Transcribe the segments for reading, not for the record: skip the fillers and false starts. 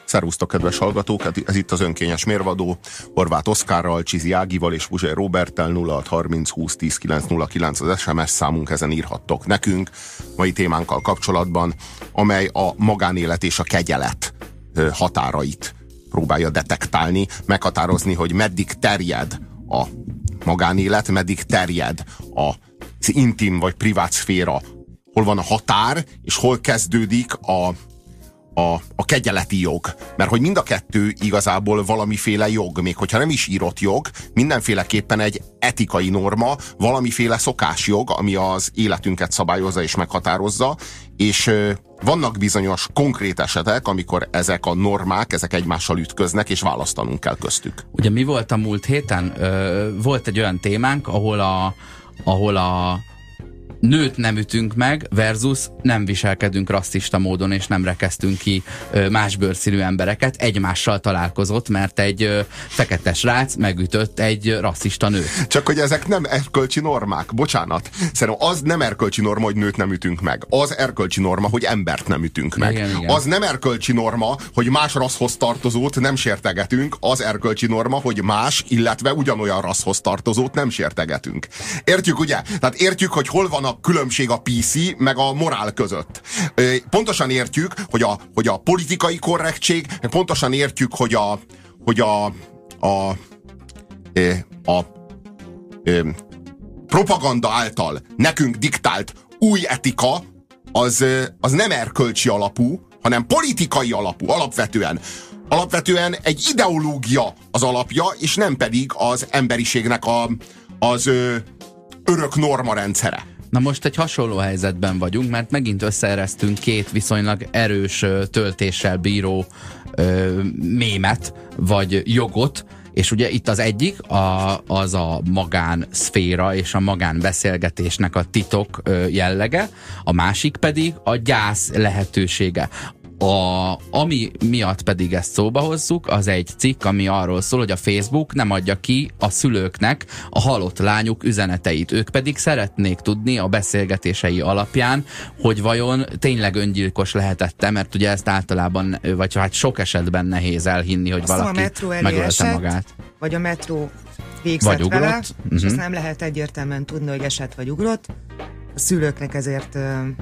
Szervusztok, kedves hallgatók! Ez itt az önkényes mérvadó. Horváth Oszkárral, Csizi Ágival és Puzsér Róberttel. 0630 20 10 909 az SMS számunk, ezen írhattok nekünk mai témánkkal kapcsolatban, amely a magánélet és a kegyelet határait próbálja detektálni, meghatározni, hogy meddig terjed a magánélet, meddig terjed az intim vagy privát szféra, hol van a határ, és hol kezdődik a kegyeleti jog. Mert hogy mind a kettő igazából valamiféle jog, még hogyha nem is írott jog, mindenféleképpen egy etikai norma, valamiféle szokásjog, ami az életünket szabályozza és meghatározza, és vannak bizonyos konkrét esetek, amikor ezek a normák, ezek egymással ütköznek, és választanunk kell köztük. Ugye mi volt a múlt héten? Volt egy olyan témánk, ahol a nőt nem ütünk meg, versus nem viselkedünk rasszista módon, és nem rekeztünk ki más bőrszínű embereket. Egymással találkozott, mert egy fekete srác megütött egy rasszista nőt. Csak hogy ezek nem erkölcsi normák. Bocsánat. Szerintem az nem erkölcsi norma, hogy nőt nem ütünk meg. Az erkölcsi norma, hogy embert nem ütünk meg. Igen. Az nem erkölcsi norma, hogy más rasszhoz tartozót nem sértegetünk. Az erkölcsi norma, hogy más, illetve ugyanolyan rasszhoz tartozót nem sértegetünk. Értjük, ugye? Tehát értjük, hogy hol van a különbség a PC meg a morál között. Pontosan értjük, hogy a politikai korrektség, pontosan értjük, hogy a propaganda által nekünk diktált új etika az nem erkölcsi alapú, hanem politikai alapú, alapvetően egy ideológia az alapja, és nem pedig az emberiségnek az örök norma rendszere. Na most egy hasonló helyzetben vagyunk, mert megint összeeresztünk két viszonylag erős töltéssel bíró mémet, vagy jogot, és ugye itt az egyik az a magánszféra és a magánbeszélgetésnek a titok jellege, a másik pedig a gyász lehetősége. Ami miatt pedig ezt szóba hozzuk, az egy cikk, ami arról szól, hogy a Facebook nem adja ki a szülőknek a halott lányuk üzeneteit. Ők pedig szeretnék tudni a beszélgetései alapján, hogy vajon tényleg öngyilkos lehetett-e, mert ugye ezt általában, vagy hát sok esetben nehéz elhinni, hogy azt valaki megölte magát. Vagy a metró végzett vele, és azt nem lehet egyértelműen tudni, hogy esett vagy ugrott. A szülőknek ezért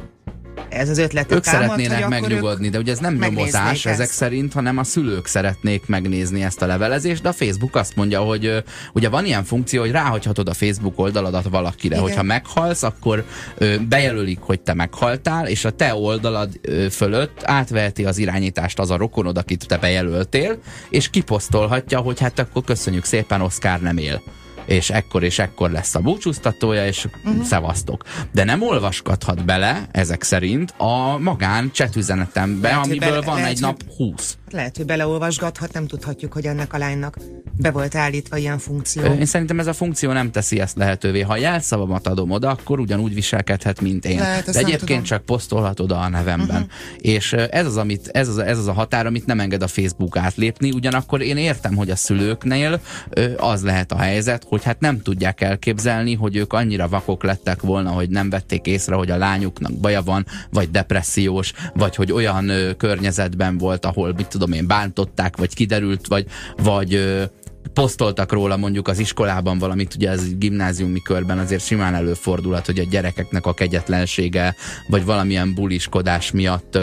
ez az ötlet. Ők szeretnének megnyugodni, de ugye ez nem nyomozás ezek szerint, hanem a szülők szeretnék megnézni ezt a levelezést, de a Facebook azt mondja, hogy ugye van ilyen funkció, hogy ráhagyhatod a Facebook oldaladat valakire, igen. Hogyha meghalsz, akkor bejelölik, hogy te meghaltál, és a te oldalad fölött átveheti az irányítást az a rokonod, akit te bejelöltél, és kiposztolhatja, hogy hát akkor köszönjük szépen, Oszkár nem él. És ekkor lesz a búcsúztatója, és szevasztok. De nem olvasgathat bele, ezek szerint, a magán chatüzenetembe, amiből van egy nap 20. Lehet, hogy beleolvasgathat, nem tudhatjuk, hogy ennek a lánynak be volt állítva ilyen funkció. Én szerintem ez a funkció nem teszi ezt lehetővé. Ha a jelszavamat adom oda, akkor ugyanúgy viselkedhet, mint én. Lehet, de egyébként csak posztolhat oda a nevemben. És ez az a határ, amit nem enged a Facebook átlépni, ugyanakkor én értem, hogy a szülőknél az lehet a helyzet, hogy hát nem tudják elképzelni, hogy ők annyira vakok lettek volna, hogy nem vették észre, hogy a lányuknak baja van, vagy depressziós, vagy hogy olyan környezetben volt, ahol mit tudom én, bántották, vagy kiderült, vagy posztoltak róla mondjuk az iskolában valamit, ugye ez gimnáziumi körben azért simán előfordulhat, hogy a gyerekeknek a kegyetlensége, vagy valamilyen buliskodás miatt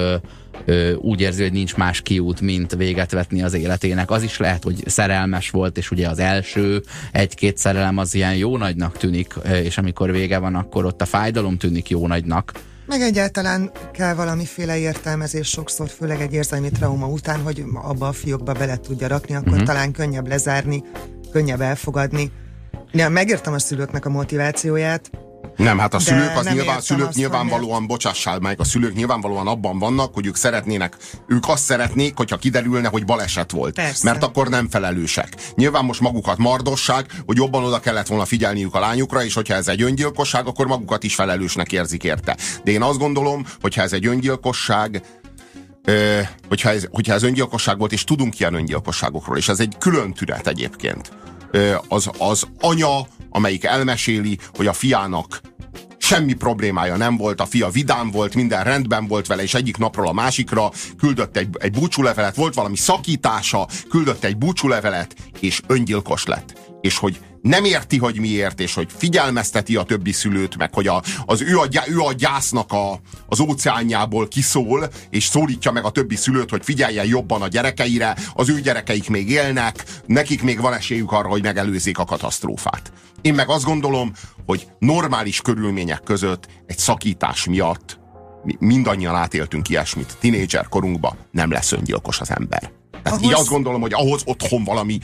úgy érzi, hogy nincs más kiút, mint véget vetni az életének. Az is lehet, hogy szerelmes volt, és ugye az első egy-két szerelem az ilyen jó nagynak tűnik, és amikor vége van, akkor ott a fájdalom tűnik jó nagynak. Meg egyáltalán kell valamiféle értelmezés sokszor, főleg egy érzelmi trauma után, hogy abba a fiókba bele tudja rakni, akkor talán könnyebb lezárni, könnyebb elfogadni. Ja, megértem a szülőknek a motivációját. Nem, hát a szülők nyilvánvalóan, bocsássál meg, a szülők nyilvánvalóan abban vannak, hogy ők azt szeretnék, hogyha kiderülne, hogy baleset volt. Persze. Mert akkor nem felelősek. Nyilván most magukat mardosság, hogy jobban oda kellett volna figyelniük a lányukra, és hogyha ez egy öngyilkosság, akkor magukat is felelősnek érzik érte. De én azt gondolom, hogyha ez egy öngyilkosság, hogyha ez öngyilkosság volt, és tudunk ilyen öngyilkosságokról, és ez egy külön tünet egyébként. Az anya, amelyik elmeséli, hogy a fiának semmi problémája nem volt, a fia vidám volt, minden rendben volt vele, és egyik napról a másikra küldött egy búcsúlevelet, volt valami szakítása, küldött egy búcsúlevelet, és öngyilkos lett. És hogy nem érti, hogy miért, és hogy figyelmezteti a többi szülőt, meg hogy ő a gyásznak az óceánjából kiszól, és szólítja meg a többi szülőt, hogy figyeljen jobban a gyerekeire, az ő gyerekeik még élnek, nekik még van esélyük arra, hogy megelőzzék a katasztrófát. Én meg azt gondolom, hogy normális körülmények között egy szakítás miatt mindannyian átéltünk ilyesmit. Tinédzser korunkban nem lesz öngyilkos az ember. Tehát így azt gondolom, hogy ahhoz otthon valami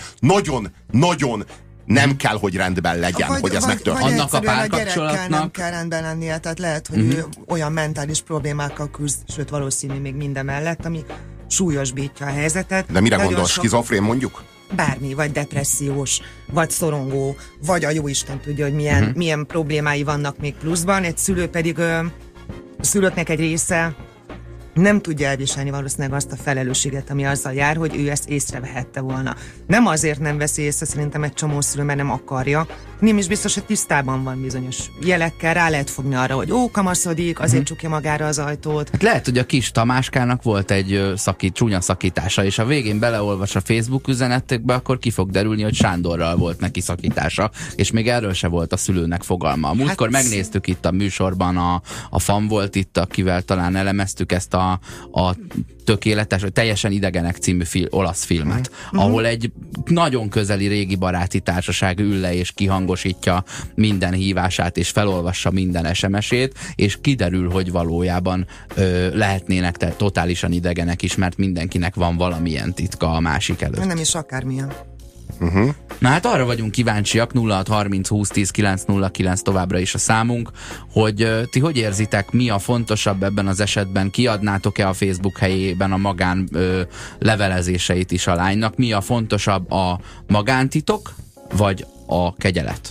nagyon nem kell, hogy rendben legyen, hogy ez megtörténik. Annak a párkapcsolatnak nem kell rendben lennie, tehát lehet, hogy ő olyan mentális problémákkal küzd, sőt valószínű még mindemellett, ami súlyosbítja a helyzetet. De mire gondolsz, skizofrén mondjuk? Bármi, vagy depressziós, vagy szorongó, vagy a jóisten tudja, hogy milyen problémái vannak még pluszban. Egy szülő pedig, a szülőknek egy része nem tudja elviselni valószínűleg azt a felelősséget, ami azzal jár, hogy ő ezt észrevehette volna. Nem azért nem veszi észre, szerintem egy csomó szülő, mert nem akarja. Nem is biztos, hogy tisztában van bizonyos jelekkel, rá lehet fogni arra, hogy kamaszodik, azért csukja magára az ajtót. Hát lehet, hogy a kis Tamáskának volt egy csúnya szakítása, és a végén beleolvas a Facebook üzenetekbe, akkor ki fog derülni, hogy Sándorral volt neki szakítása, és még erről se volt a szülőnek fogalma. Múltkor megnéztük itt a műsorban, a FAM volt itt, akivel talán elemeztük ezt a tökéletes, teljesen idegenek című olasz filmet, ahol egy nagyon közeli régi baráti társaság ül le és kihangosítja minden hívását, és felolvassa minden SMS-ét, és kiderül, hogy valójában lehetnének totálisan idegenek is, mert mindenkinek van valamilyen titka a másik előtt. Nem is akármilyen. Na hát arra vagyunk kíváncsiak, 0630 20 10 909 továbbra is a számunk, hogy ti hogy érzitek, mi a fontosabb ebben az esetben, kiadnátok-e a Facebook helyében a magán levelezéseit is a lánynak, mi a fontosabb, a magántitok, vagy a kegyelet?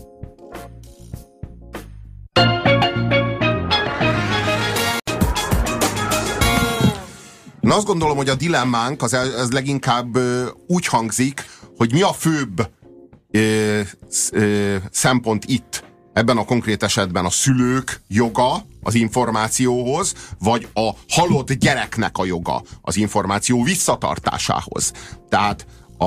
Én azt gondolom, hogy a dilemmánk az leginkább úgy hangzik, hogy mi a főbb szempont itt, ebben a konkrét esetben a szülők joga az információhoz, vagy a halott gyereknek a joga az információ visszatartásához. Tehát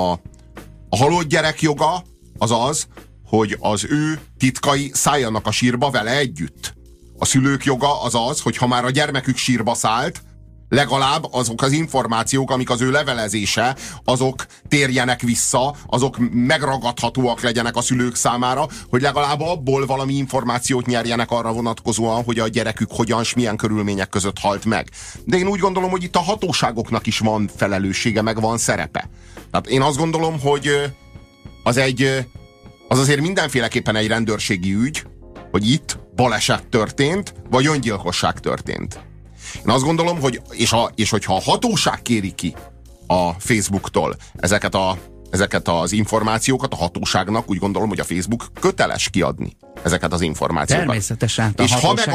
a halott gyerek joga az az, hogy az ő titkai szálljanak a sírba vele együtt. A szülők joga az az, hogy ha már a gyermekük sírba szállt, legalább azok az információk, amik az ő levelezése, azok térjenek vissza, azok megragadhatóak legyenek a szülők számára, hogy legalább abból valami információt nyerjenek arra vonatkozóan, hogy a gyerekük hogyan és milyen körülmények között halt meg. De én úgy gondolom, hogy itt a hatóságoknak is van felelőssége, meg van szerepe. Tehát én azt gondolom, hogy az azért mindenféleképpen egy rendőrségi ügy, hogy itt baleset történt, vagy öngyilkosság történt. Én azt gondolom, hogy és hogyha a hatóság kéri ki a Facebooktól ezeket az információkat, a hatóságnak úgy gondolom, hogy a Facebook köteles kiadni ezeket az információkat. Természetesen. És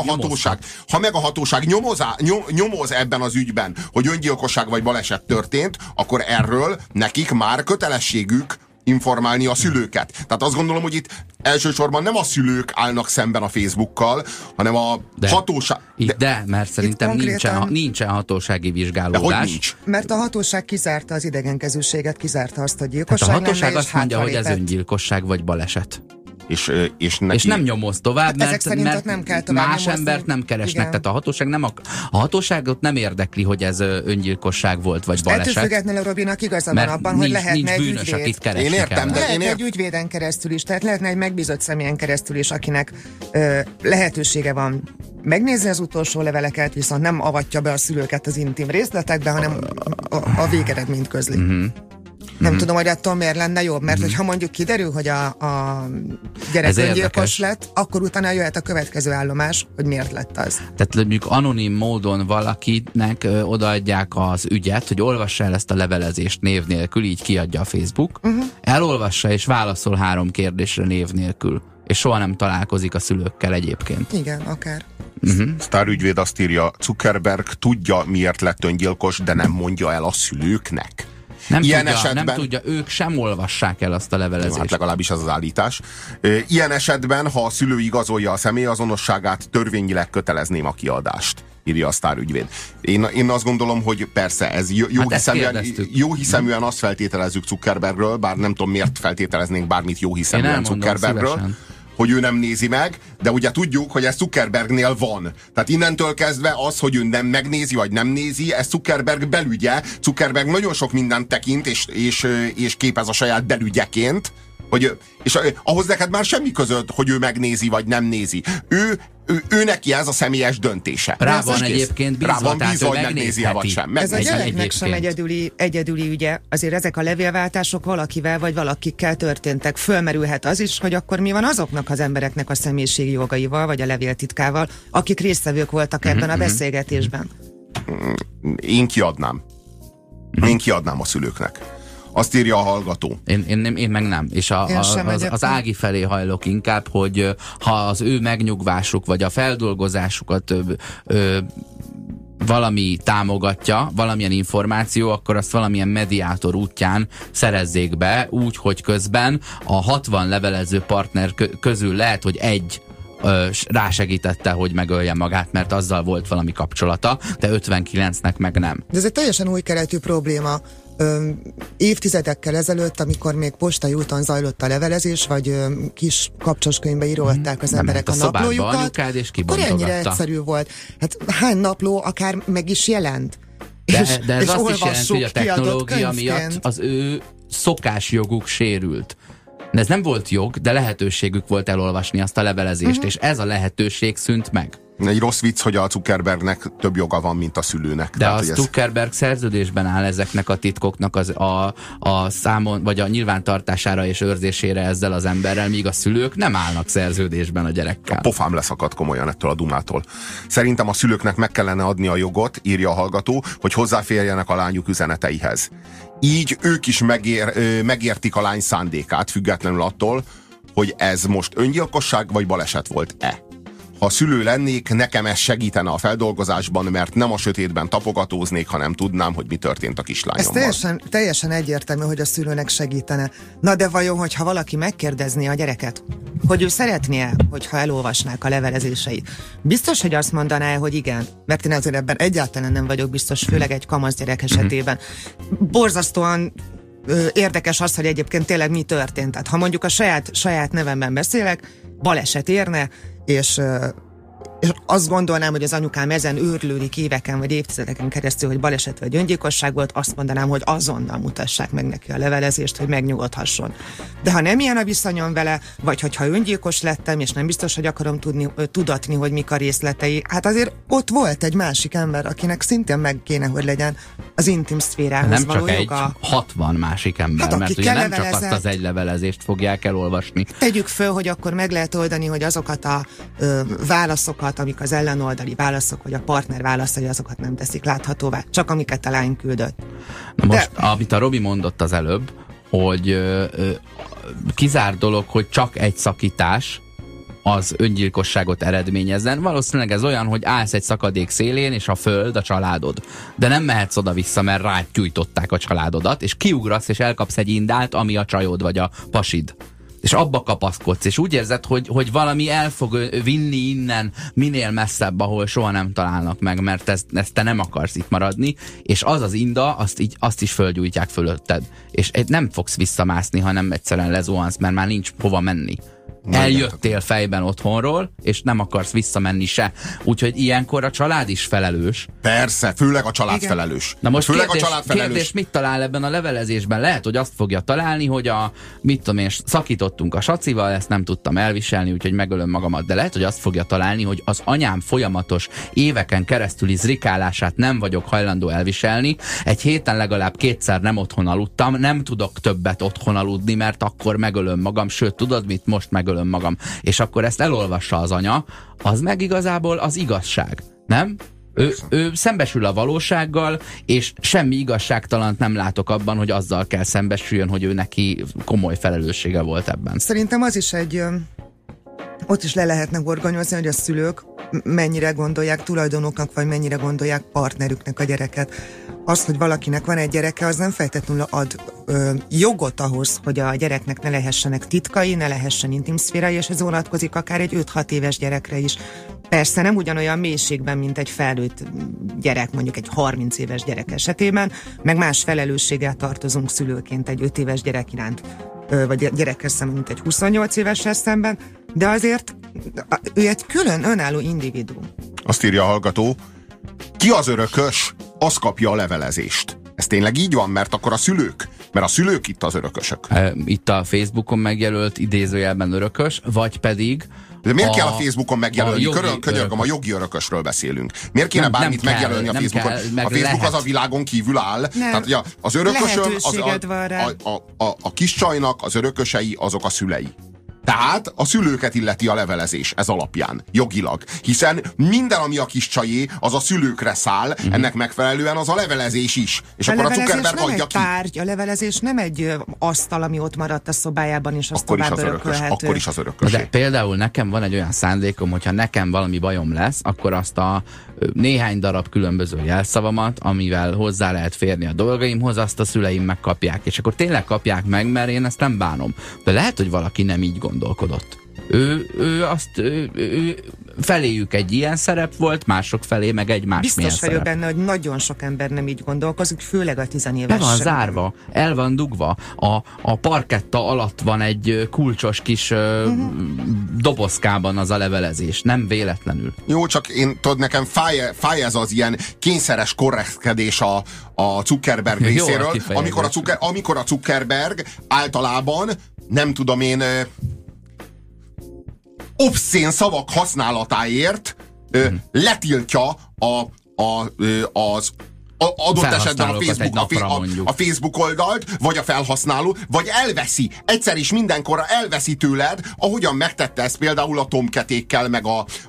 ha meg a hatóság nyomoz ebben az ügyben, hogy öngyilkosság vagy baleset történt, akkor erről nekik már kötelességük informálni a szülőket. Tehát azt gondolom, hogy itt elsősorban nem a szülők állnak szemben a Facebookkal, hanem a hatóság. Mert szerintem nincsen hatósági vizsgálódás. De hogy nincs? Mert a hatóság kizárta az idegenkezűséget, kizárta azt, hogy gyilkosság hát a hatóság lenne, azt mondja, hogy ez öngyilkosság vagy baleset. És nem nyomoz tovább, mert nem kell más nyomozni. embert nem keresnek. Igen. Tehát a hatóságot nem érdekli, hogy ez öngyilkosság volt, vagy baleset. Ettől függetlenül Robinak igaza van abban, hogy lehetne egy bűnös, ügyvéd. Akit keresni én értem, kell. Lehetne egy ügyvéden keresztül is, tehát lehetne egy megbízott személyen keresztül is, akinek lehetősége van megnézni az utolsó leveleket, viszont nem avatja be a szülőket az intim részletekbe, hanem a végeredményt közli. Nem tudom, hogy attól miért lenne jobb, mert hogyha mondjuk kiderül, hogy a gyerek öngyilkos lett, akkor utána jöhet a következő állomás, hogy miért lett az. Tehát mondjuk anonim módon valakinek odaadják az ügyet, hogy olvassa el ezt a levelezést név nélkül, így kiadja a Facebook, elolvassa és válaszol 3 kérdésre név nélkül, és soha nem találkozik a szülőkkel egyébként. Igen, akár. Sztárügyvéd azt írja, Zuckerberg tudja, miért lett öngyilkos, de nem mondja el a szülőknek. Nem tudja, ők sem olvassák el azt a levelezést. Hát legalábbis ez az állítás. Ilyen esetben, ha a szülő igazolja a személyazonosságát, törvényileg kötelezném a kiadást, írja a sztárügyvéd. Én azt gondolom, hogy persze ez jó hiszeműen azt feltételezzük Zuckerbergről, bár nem tudom, miért feltételeznénk bármit jó hiszeműen Zuckerbergről, szívesen, hogy ő nem nézi meg, de ugye tudjuk, hogy ez Zuckerbergnél van. Tehát innentől kezdve az, hogy ő nem megnézi, vagy nem nézi, ez Zuckerberg belügye. Zuckerberg nagyon sok mindent tekint, és képez a saját belügyeként, és ahhoz neked már semmi között, hogy ő megnézi, vagy nem nézi. Ő neki ez a személyes döntése. Rá van egyébként bízva, hogy megnézi-e vagy sem. Ez a gyereknek sem egyedüli ügye. Azért ezek a levélváltások valakivel vagy valakikkel történtek. Fölmerülhet az is, hogy akkor mi van azoknak az embereknek a személyiségi jogaival, vagy a levéltitkával, akik résztvevők voltak ebben a beszélgetésben. Én kiadnám. Én kiadnám a szülőknek. Azt írja a hallgató. Én meg nem. És az Ági felé hajlok inkább, hogy ha az ő megnyugvásuk, vagy a feldolgozásukat valami támogatja, valamilyen információ, akkor azt valamilyen mediátor útján szerezzék be, úgy, hogy közben a 60 levelező partner közül lehet, hogy egy rásegítette, hogy megölje magát, mert azzal volt valami kapcsolata, de 59-nek meg nem. De ez egy teljesen új keletű probléma. Évtizedekkel ezelőtt, amikor még postai úton zajlott a levelezés, vagy kis kapcsoskönyvbe írogatták az emberek a naplójukat, akkor ennyire egyszerű volt. Hát hány napló akár meg is jelent? De ez azt is jelenti, hogy a technológia miatt az ő szokásjoguk sérült. De ez nem volt jog, de lehetőségük volt elolvasni azt a levelezést, és ez a lehetőség szűnt meg. Egy rossz vicc, hogy a Zuckerbergnek több joga van, mint a szülőnek. De a Zuckerberg szerződésben áll ezeknek a titkoknak a számon, vagy a nyilvántartására és őrzésére ezzel az emberrel, míg a szülők nem állnak szerződésben a gyerekkel. A pofám leszakadt komolyan ettől a dumától. Szerintem a szülőknek meg kellene adni a jogot, írja a hallgató, hogy hozzáférjenek a lányuk üzeneteihez. Így ők is megértik a lány szándékát, függetlenül attól, hogy ez most öngyilkosság vagy baleset volt-e. Ha szülő lennék, nekem ez segítene a feldolgozásban, mert nem a sötétben tapogatóznék, hanem tudnám, hogy mi történt a kislányommal. Ez teljesen egyértelmű, hogy a szülőnek segítene. Na de vajon, hogyha valaki megkérdezné a gyereket, hogy ő szeretné-e, hogyha elolvasnák a levelezéseit, biztos, hogy azt mondaná, hogy igen, mert én azért ebben egyáltalán nem vagyok biztos, főleg egy kamasz gyerek esetében. Borzasztóan érdekes az, hogy egyébként tényleg mi történt. Tehát ha mondjuk a saját nevemben beszélek, baleset érne, és azt gondolnám, hogy az anyukám ezen őrlődik éveken vagy évtizedeken keresztül, hogy baleset vagy öngyilkosság volt, azt mondanám, hogy azonnal mutassák meg neki a levelezést, hogy megnyugodhasson. De ha nem ilyen a viszonyom vele, vagy hogyha öngyilkos lettem, és nem biztos, hogy akarom tudatni, hogy mik a részletei, hát azért ott volt egy másik ember, akinek szintén meg kéne, hogy legyen az intim szférához való joga. Nem csak egy 60 másik ember, hát, mert ugye nem csak azt az egy levelezést fogják elolvasni. Tegyük föl, hogy akkor meg lehet oldani, hogy azokat a válaszokat, amik az ellenoldali válaszok, vagy a partner válaszai, azokat nem teszik láthatóvá, csak amiket a lány küldött. Na most, amit a Robi mondott az előbb, hogy kizárt dolog, hogy csak egy szakítás az öngyilkosságot eredményezzen. Valószínűleg ez olyan, hogy állsz egy szakadék szélén, és a föld a családod. De nem mehetsz oda-vissza, mert rád gyújtották a családodat, és kiugrasz, és elkapsz egy indált, ami a csajod, vagy a pasid. És abba kapaszkodsz, és úgy érzed, hogy valami el fog vinni innen minél messzebb, ahol soha nem találnak meg, mert ezt te nem akarsz itt maradni, és az az inda, azt is fölgyújtják fölötted. És nem fogsz visszamászni, hanem egyszerűen lezuhansz, mert már nincs hova menni. Eljöttél fejben otthonról, és nem akarsz visszamenni se. Úgyhogy ilyenkor a család is felelős. Persze, főleg a család felelős. Na most kérdés, mit talál ebben a levelezésben? Lehet, hogy azt fogja találni, hogy mit tudom én, szakítottunk a sacival, ezt nem tudtam elviselni, úgyhogy megölöm magamat. De lehet, hogy azt fogja találni, hogy az anyám folyamatos éveken keresztüli zrikálását nem vagyok hajlandó elviselni. Egy héten legalább 2-szer nem otthon aludtam, nem tudok többet otthon aludni, mert akkor megölöm magam, sőt, tudod mit, most megölöm magam. És akkor ezt elolvassa az anya, az meg igazából az igazság, nem? Ő szembesül a valósággal, és semmi igazságtalant nem látok abban, hogy azzal kell szembesüljön, hogy ő neki komoly felelőssége volt ebben. Szerintem az is ott is le lehetne gorgonyozni, hogy a szülők mennyire gondolják tulajdonoknak, vagy mennyire gondolják partnerüknek a gyereket. az, hogy valakinek van egy gyereke, az nem feltétlenül ad jogot ahhoz, hogy a gyereknek ne lehessenek titkai, ne lehessen intim szférai, és ez vonatkozik akár egy 5-6 éves gyerekre is. Persze nem ugyanolyan mélységben, mint egy felnőtt gyerek, mondjuk egy 30 éves gyerek esetében, meg más felelősséggel tartozunk szülőként egy 5 éves gyerek iránt, vagy gyerekkel szemben, mint egy 28 évessel szemben, de azért ő egy külön önálló individuum. Azt írja a hallgató, ki az örökös, az kapja a levelezést. Ez tényleg így van, mert akkor a szülők itt az örökösök. Itt a Facebookon megjelölt idézőjelben örökös, vagy pedig de miért kell a Facebookon megjelölni? Könyörgöm, a jogi örökösről beszélünk. Miért kéne bármit megjelölni a Facebookon? A Facebook az a világon kívül áll. Tehát ugye, az örökösöm, a kis csajnak az örökösei azok a szülei. Tehát a szülőket illeti a levelezés ez alapján, jogilag. Hiszen minden, ami a kis csajé, az a szülőkre száll, ennek megfelelően az a levelezés is. És a akkor a Zuckerberg nem adja egy ki. tárgy, a levelezés nem egy asztal, ami ott maradt a szobájában, és azt tovább örökölhető. Akkor is az örökös. De például nekem van egy olyan szándékom, hogyha nekem valami bajom lesz, akkor azt a néhány darab különböző jelszavamat, amivel hozzá lehet férni a dolgaimhoz, azt a szüleim megkapják. És akkor tényleg kapják meg, mert én ezt nem bánom. De lehet, hogy valaki nem így gondolkodott. Ő feléjük egy ilyen szerep volt, mások felé meg egy más Biztos vagyok szerep. benne, hogy nagyon sok ember nem így gondolkozik, főleg a 10 éves. Be van zárva, el van dugva. A parketta alatt van egy kulcsos kis dobozkában az a levelezés. Nem véletlenül. Jó, csak tudod, nekem fáj ez az ilyen kényszeres korrektkedés a Zuckerberg részéről, amikor a Zuckerberg általában, nem tudom én, obszén szavak használatáért letiltja az adott esetben a Facebook oldalt, vagy a felhasználó, vagy elveszi, egyszer is mindenkorra elveszi tőled, ahogyan megtette ezt például a tomketékkel, meg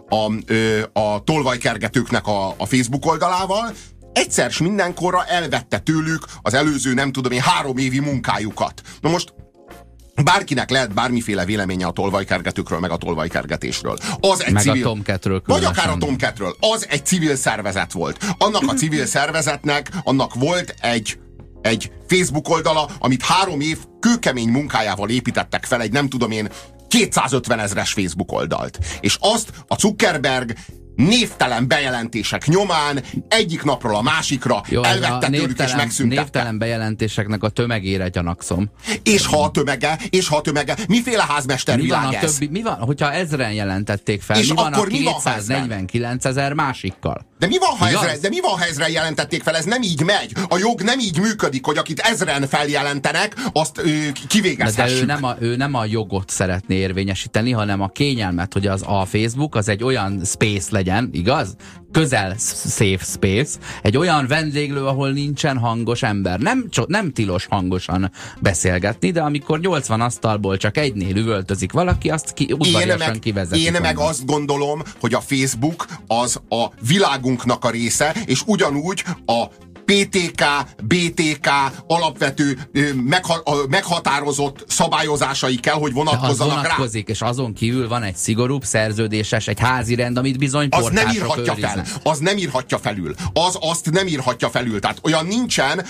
a tolvajkergetőknek a Facebook oldalával, egyszer is mindenkorra elvette tőlük az előző, nem tudom én, 3 évi munkájukat. Na most bárkinek lehet bármiféle véleménye a tolvajkergetőkről, meg a tolvajkergetésről. Az egy meg civil, a Tomcatről vagy akár a Tomcatről. Az egy civil szervezet volt. Annak a civil szervezetnek, annak volt egy Facebook oldala, amit 3 év kőkemény munkájával építettek fel, egy nem tudom én 250 000-es Facebook oldalt. És azt a Zuckerberg névtelen bejelentések nyomán egyik napról a másikra elvette tőlük és megszüntette. Névtelen bejelentéseknek a tömegére gyanakszom. És ha a tömege, miféle házmestervilág ez? Mi van, hogyha 1000-en jelentették fel, és mi van a akkor 249 000 másikkal? De mi van, ha 1000-en jelentették fel? Ez nem így megy. A jog nem így működik, hogy akit 1000-en feljelentenek, azt kivégezhessük. De ő nem a jogot szeretné érvényesíteni, hanem a kényelmet, hogy a Facebook az egy olyan space legyen, igaz? Közel safe space, egy olyan vendéglő, ahol nincsen hangos ember. Nem tilos hangosan beszélgetni, de amikor 80 asztalból csak egynél üvöltözik valaki, azt udvariasan kivezeti. Én meg azt gondolom, hogy a Facebook az a világunknak a része, és ugyanúgy a PTK, BTK alapvető meghatározott szabályozásai kell, hogy vonatkozzanak rá. És azon kívül van egy szigorúbb szerződéses, egy házi rend, amit bizony portások őriznek. Az nem írhatja felül. Azt nem írhatja felül. Tehát olyan nincsen,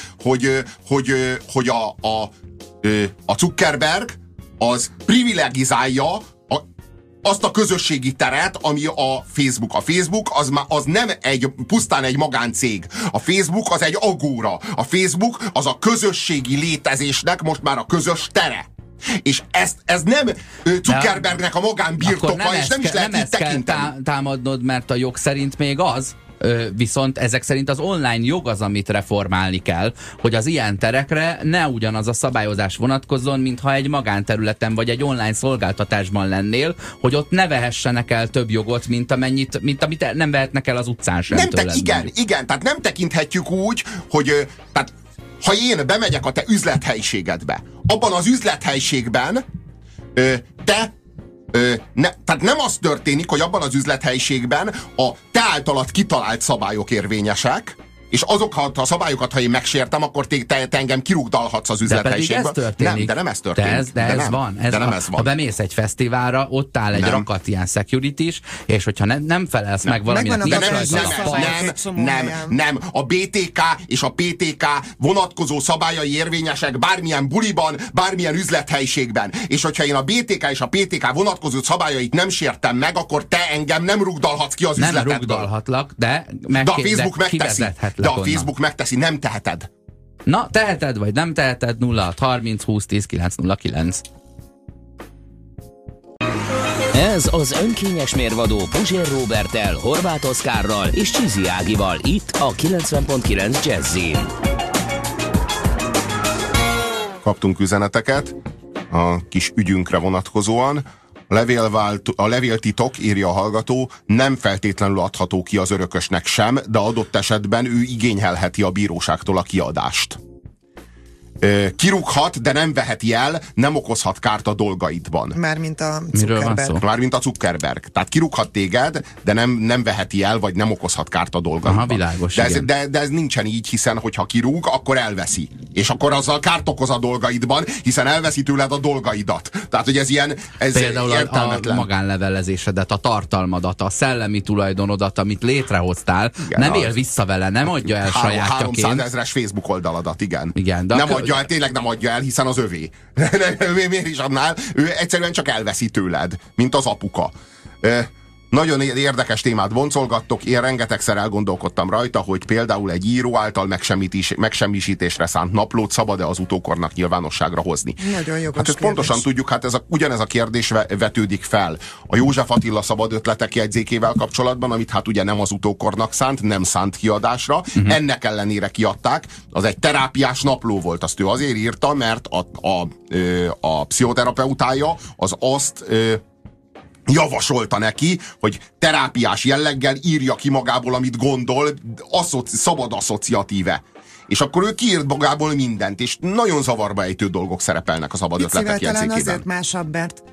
hogy a Zuckerberg az privilegizálja azt a közösségi teret, ami a Facebook. A Facebook az nem pusztán egy magáncég. A Facebook az egy agóra. A Facebook az a közösségi létezésnek most már a közös tere. És ez nem Zuckerbergnek a magánbirtoka, és nem is lehet így tekinteni. Nem ezt kell támadnod, mert a jog szerint még az, viszont ezek szerint az online jog az, amit reformálni kell, hogy az ilyen terekre ne ugyanaz a szabályozás vonatkozzon, mintha egy magánterületen vagy egy online szolgáltatásban lennél, hogy ott ne vehessenek el több jogot, mint amit nem vehetnek el az utcán sem tőled. Igen, tehát nem tekinthetjük úgy, hogy tehát, ha én bemegyek a te üzlethelyiségedbe, abban az üzlethelyiségben tehát nem az történik, hogy abban az üzlethelyiségben a te általad kitalált szabályok érvényesek, És azokat a szabályokat, ha én megsértem, akkor te engem kirúgdalhatsz az üzlethelyiségből. De nem ez történik. Ez van. Ha bemész egy fesztiválra, ott áll egy rakat ilyen security-s, és hogyha nem felelsz meg valaminek, nem. A BTK és a PTK vonatkozó szabályai érvényesek bármilyen buliban, bármilyen üzlethelyiségben. És hogyha én a BTK és a PTK vonatkozó szabályait nem sértem meg, akkor te engem nem rúgdalhatsz ki az üzletedből. Nem rúgdalhatlak, de a Facebook megteszi. De a Facebook megteszi, nem teheted. Na, teheted vagy nem teheted? 06 30 20 10 909. Ez az önkényes mérvadó Puzsér Róberttel, Horváth Oszkárral és Csizi Ágival itt a 90.9 Jazzin. Kaptunk üzeneteket a kis ügyünkre vonatkozóan. A levéltitok, írja a hallgató, nem feltétlenül adható ki az örökösnek sem, de adott esetben ő igényelheti a bíróságtól a kiadást. Kirúghat, de nem veheti el, nem okozhat kárt a dolgaidban. Mármint a Zuckerberg. Mármint a Zuckerberg. Tehát kirúghat téged, de nem veheti el, vagy nem okozhat kárt a dolgaidban. Aha, világos, de ez nincsen így, hiszen hogyha kirúg, akkor elveszi. És akkor azzal kárt okoz a dolgaidban, hiszen elveszi tőled a dolgaidat. Tehát, hogy ez például értelmetlen. A magánlevelezésedet, a tartalmadat, a szellemi tulajdonodat, amit létrehoztál, igen, nem él vissza vele, nem adja el sajátjaként. 300 000-es Facebook oldaladat, igen. De nem adja el, tényleg nem adja el, hiszen az övé. Miért is adnál? Ő egyszerűen csak elveszi tőled, mint az apuka. Nagyon érdekes témát boncolgattok, én rengetegszer elgondolkodtam rajta, hogy például egy író által megsemmisítésre szánt naplót szabad-e az utókornak nyilvánosságra hozni. Nagyon jogos hát ezt pontosan tudjuk, hát ugyanez a kérdés vetődik fel a József Attila szabad ötletek jegyzékével kapcsolatban, amit hát ugye nem az utókornak szánt, nem szánt kiadásra, ennek ellenére kiadták, az egy terápiás napló volt, azt ő azért írta, mert a pszichoterapeutája az azt javasolta neki, hogy terápiás jelleggel írja ki magából, amit gondol, szabad asszociatíve. És akkor ő kiírt magából mindent, és nagyon zavarba ejtő dolgok szerepelnek a szabad ötletek jegyzékében. Talán azért másabb, mert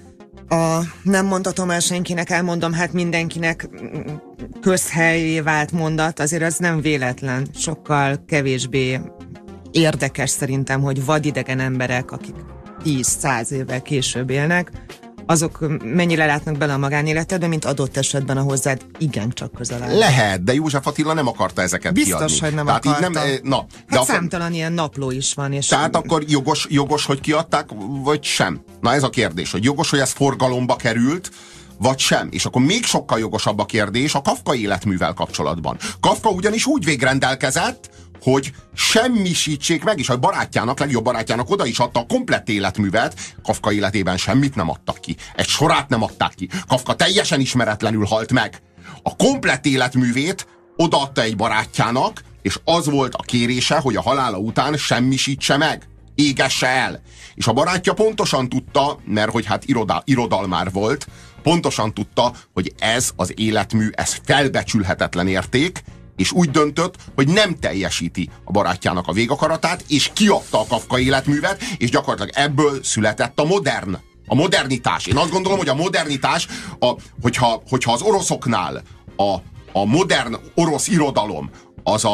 nem mondhatom el senkinek, elmondom, hát mindenkinek közhelyé vált mondat, azért az nem véletlen, sokkal kevésbé érdekes szerintem, hogy vadidegen emberek, akik 10-100 évvel később élnek, azok mennyire látnak bele a magánéletedbe, mint adott esetben a hozzád igencsak közel áll. Lehet, de József Attila nem akarta ezeket biztos, kiadni. Hogy nem tehát akarta. Hát számtalan ilyen napló is van. És tehát akkor jogos, hogy kiadták, vagy sem? Na ez a kérdés, hogy jogos, hogy ez forgalomba került, vagy sem. És akkor még sokkal jogosabb a kérdés a Kafka életművel kapcsolatban. Kafka ugyanis úgy végrendelkezett, hogy semmisítsék meg, és a legjobb barátjának oda is adta a komplett életművet. Kafka életében semmit nem adtak ki. Egy sorát nem adták ki. Kafka teljesen ismeretlenül halt meg. A komplett életművét odaadta egy barátjának, és az volt a kérése, hogy a halála után semmisítse meg. Égesse el. És a barátja pontosan tudta, mert hogy hát irodalmár volt, pontosan tudta, hogy ez az életmű, ez felbecsülhetetlen érték, és úgy döntött, hogy nem teljesíti a barátjának a végakaratát, és kiadta a Kafka életművet, és gyakorlatilag ebből született a modernitás. Én azt gondolom, hogy a modernitás, hogyha az oroszoknál a modern orosz irodalom az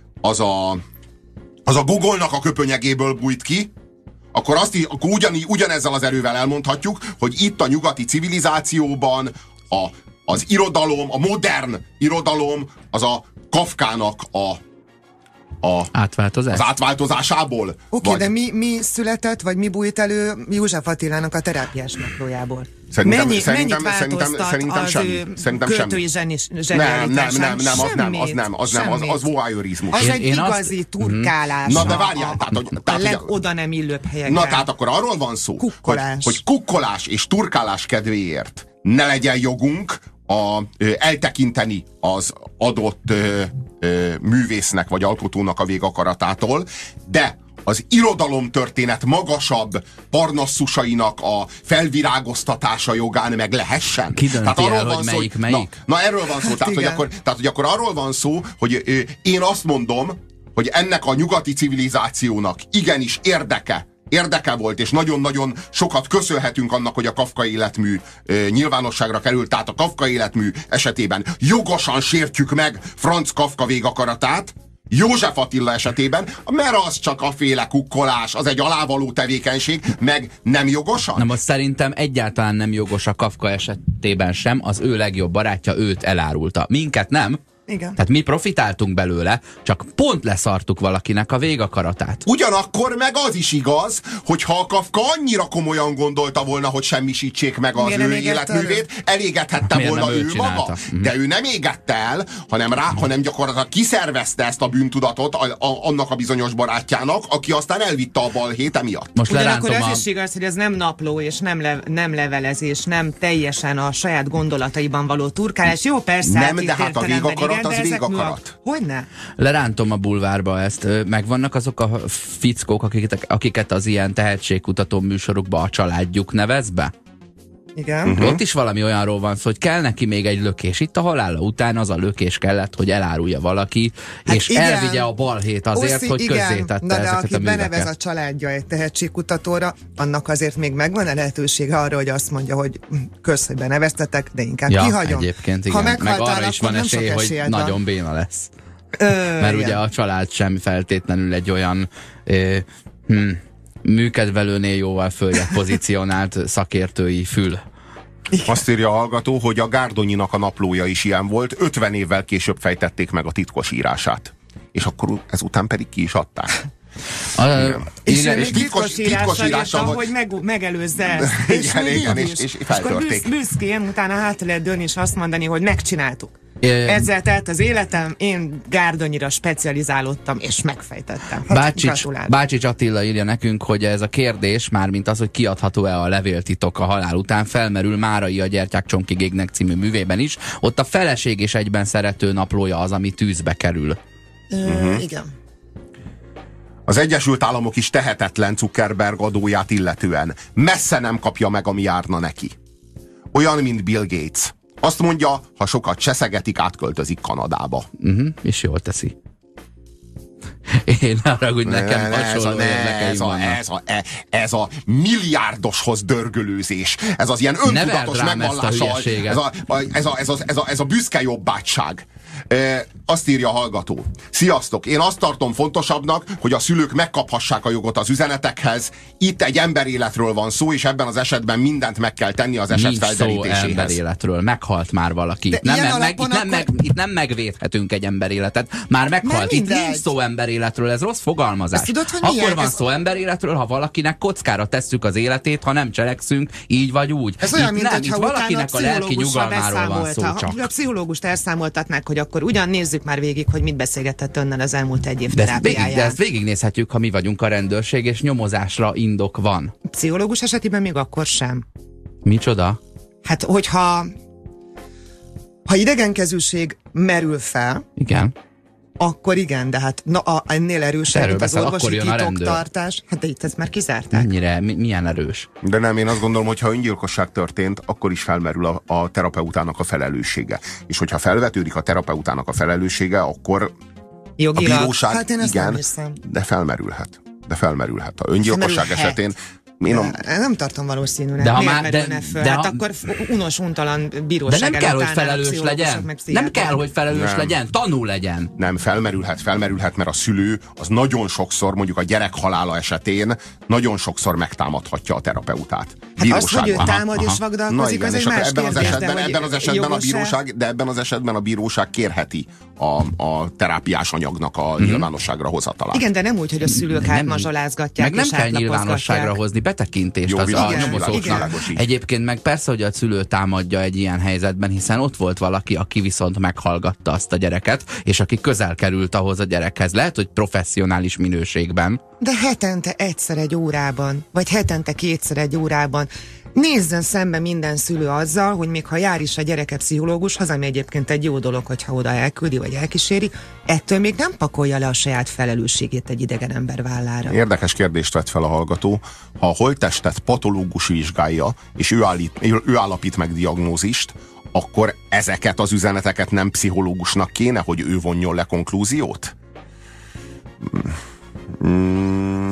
a Gogolnak a köpönyegéből bújt ki, akkor ugyanezzel az erővel elmondhatjuk, hogy itt a nyugati civilizációban az irodalom, a modern irodalom az a Kafkának az átváltozásából. Oké, de mi született, vagy mi bújt elő József Attilának a terápiás naplójából? Mennyit változtat az ő költői zsenialitásán? Nem, az voyeurizmus. Az egy igazi turkálás. Na de várjál, a legoda nem illőbb helyeken. Na tehát akkor arról van szó, hogy kukkolás és turkálás kedvéért ne legyen jogunk eltekinteni az adott művésznek vagy alkotónak a végakaratától, de az irodalomtörténet magasabb parnasszusainak a felvirágoztatása jogán meg lehessen. Ki dönti el, hogy melyik? Na erről van szó. Tehát, hogy akkor arról van szó, hogy én azt mondom, hogy ennek a nyugati civilizációnak igenis érdeke volt, és nagyon-nagyon sokat köszönhetünk annak, hogy a Kafka életmű nyilvánosságra került. Tehát a Kafka életmű esetében jogosan sértjük meg Franz Kafka végakaratát, József Attila esetében, mert az csak a féle kukkolás, az egy alávaló tevékenység, meg nem jogosan? Na most szerintem egyáltalán nem jogos a Kafka esetében sem, az ő legjobb barátja őt elárulta. Minket nem. Igen. Tehát mi profitáltunk belőle, csak pont leszartuk valakinek a végakaratát. Ugyanakkor meg az is igaz, hogy ha a Kafka annyira komolyan gondolta volna, hogy semmisítsék meg az ő életművét, elégethette volna ő maga. De ő nem égette el, hanem gyakorlatilag kiszervezte ezt a bűntudatot annak a bizonyos barátjának, aki aztán elvitte a balhét emiatt. Most ugyanakkor ez is igaz, hogy ez nem napló, és nem levelezés, nem teljesen a saját gondolataiban való turkálás. Jó, persze, nem, de hát a végakarat az végakarat. Hogyne? Lerántom a bulvárba ezt. Megvannak azok a fickók, akiket az ilyen tehetségkutató műsorokba a családjuk nevez be? Igen. Ott is valami olyanról van szó, hogy kell neki még egy lökés. Itt a halála után az a lökés kellett, hogy elárulja valaki, hát és igen, elvigye a balhét azért, hogy közzétette ezeket a műveket. De aki benevez a családja egy tehetségkutatóra, annak azért még megvan a lehetősége arra, hogy azt mondja, hogy kösz, hogy beneveztetek, de inkább kihagyom. Egyébként igen. Meg arra is van esély, hogy nagyon béna lesz. Mert ugye a család sem feltétlenül egy olyan műkedvelőnél jóval följebb pozícionált szakértői fül. Azt írja a hallgató, hogy a Gárdonyinak a naplója is ilyen volt, 50 évvel később fejtették meg a titkos írását. És akkor ezután pedig ki is adták. És titkos írással, hogy megelőzze ezt. És feltörték. És büszkén utána hátra lehet dőlni és azt mondani, hogy megcsináltuk. Ezzel telt az életem, én Gárdonyira specializálódtam, és megfejtettem. Bácsics Attila írja nekünk, hogy ez a kérdés, mármint az, hogy kiadható-e a levéltitok a halál után, felmerül Márai a Gyertyák Csonkigégnek című művében is. Ott a feleség és egyben szerető naplója az, ami tűzbe kerül. Igen. Az Egyesült Államok is tehetetlen Zuckerberg adóját illetően. Messze nem kapja meg, ami járna neki. Olyan, mint Bill Gates. Azt mondja, ha sokat cseszegetik, átköltözik Kanadába. És jól teszi. Én arra, hogy nekem hasonló érdekeim vannak. Ez a milliárdoshoz dörgölőzés. Ez az ilyen öntudatos megvallása. Ez a büszke jobbátság. Azt írja a hallgató. Sziasztok! Én azt tartom fontosabbnak, hogy a szülők megkaphassák a jogot az üzenetekhez. Itt egy emberéletről van szó, és ebben az esetben mindent meg kell tenni az eset felderítéséhez. Nincs szó emberéletről. Meghalt már valaki. Itt nem megvédhetünk egy emberéletet. Már meghalt. Itt nincs szó emberéletről. Ez rossz fogalmazás. Tudod, akkor van szó emberéletről, ha valakinek kockára tesszük az életét, ha nem cselekszünk, így vagy úgy. Ez olyan, mint hogyha valakinek a lelki nyugalmáról van szó csak. A pszichológust elszámoltatnák, hogy akkor ugyan nézzük már végig, hogy mit beszélgetett önnel az elmúlt egy év terápiáján. De ezt végignézhetjük, ha mi vagyunk a rendőrség, és nyomozásra indok van. Pszichológus esetében még akkor sem. Micsoda? Hát, hogyha idegenkezűség merül fel, igen, akkor igen, de hát ennél erősebb, mint az orvosi titoktartás. Hát de itt ezt már kizárták. Milyen erős? De nem, én azt gondolom, hogy ha öngyilkosság történt, akkor is felmerül a terapeutának a felelőssége. És hogyha felvetődik a terapeutának a felelőssége, akkor jogilag, a bíróság, hát én ezt igen, de felmerülhet. A öngyilkosság esetén nem tartom valószínűleg. Hát akkor unos, untalan bíróság. De nem kell, hogy felelős legyen. Nem kell, hogy felelős legyen. Tanul legyen. Nem, felmerülhet, mert a szülő az nagyon sokszor, mondjuk a gyerek halála esetén nagyon sokszor megtámadhatja a terapeutát. Hát azt, hogy ő támad és vagdalkozik, az egy más kérdés. Ebben az esetben a bíróság kérheti a terápiás anyagnak a nyilvánosságra hozatalát. Igen, de nem úgy, hogy a szülők átmazsolázgatják. Meg nem kell nyilvánosságra hozni betekintést az a nyomozóknak. Egyébként meg persze, hogy a szülő támadja egy ilyen helyzetben, hiszen ott volt valaki, aki viszont meghallgatta azt a gyereket, és aki közel került ahhoz a gyerekhez. Lehet, hogy professzionális minőségben. De hetente egyszer egy órában, vagy hetente kétszer egy órában nézzen szembe minden szülő azzal, hogy még ha jár is a gyereke pszichológushoz, ami egyébként egy jó dolog, hogyha oda elküldi, vagy elkíséri, ettől még nem pakolja le a saját felelősségét egy idegen ember vállára. Érdekes kérdést vett fel a hallgató. Ha a holttestet patológus vizsgálja, és ő állapít meg diagnózist, akkor ezeket az üzeneteket nem pszichológusnak kéne, hogy ő vonjon le konklúziót?